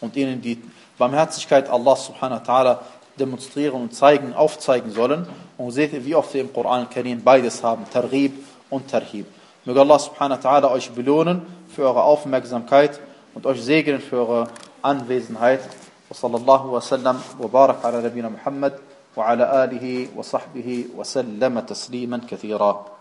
und ihnen die Barmherzigkeit Allah subhanahu wa ta'ala demonstrieren und zeigen, aufzeigen sollen. Und seht ihr, wie oft wir im Koran Karim beides haben, Targhib und Tarhib. Möge Allah subhanahu wa ta'ala euch belohnen für eure Aufmerksamkeit und euch segnen für eure Anwesenheit. Wa sallallahu wa sallam wa barak ala nabina Muhammad wa ala alihi wa sahbihi wa sallama tasliman kathira.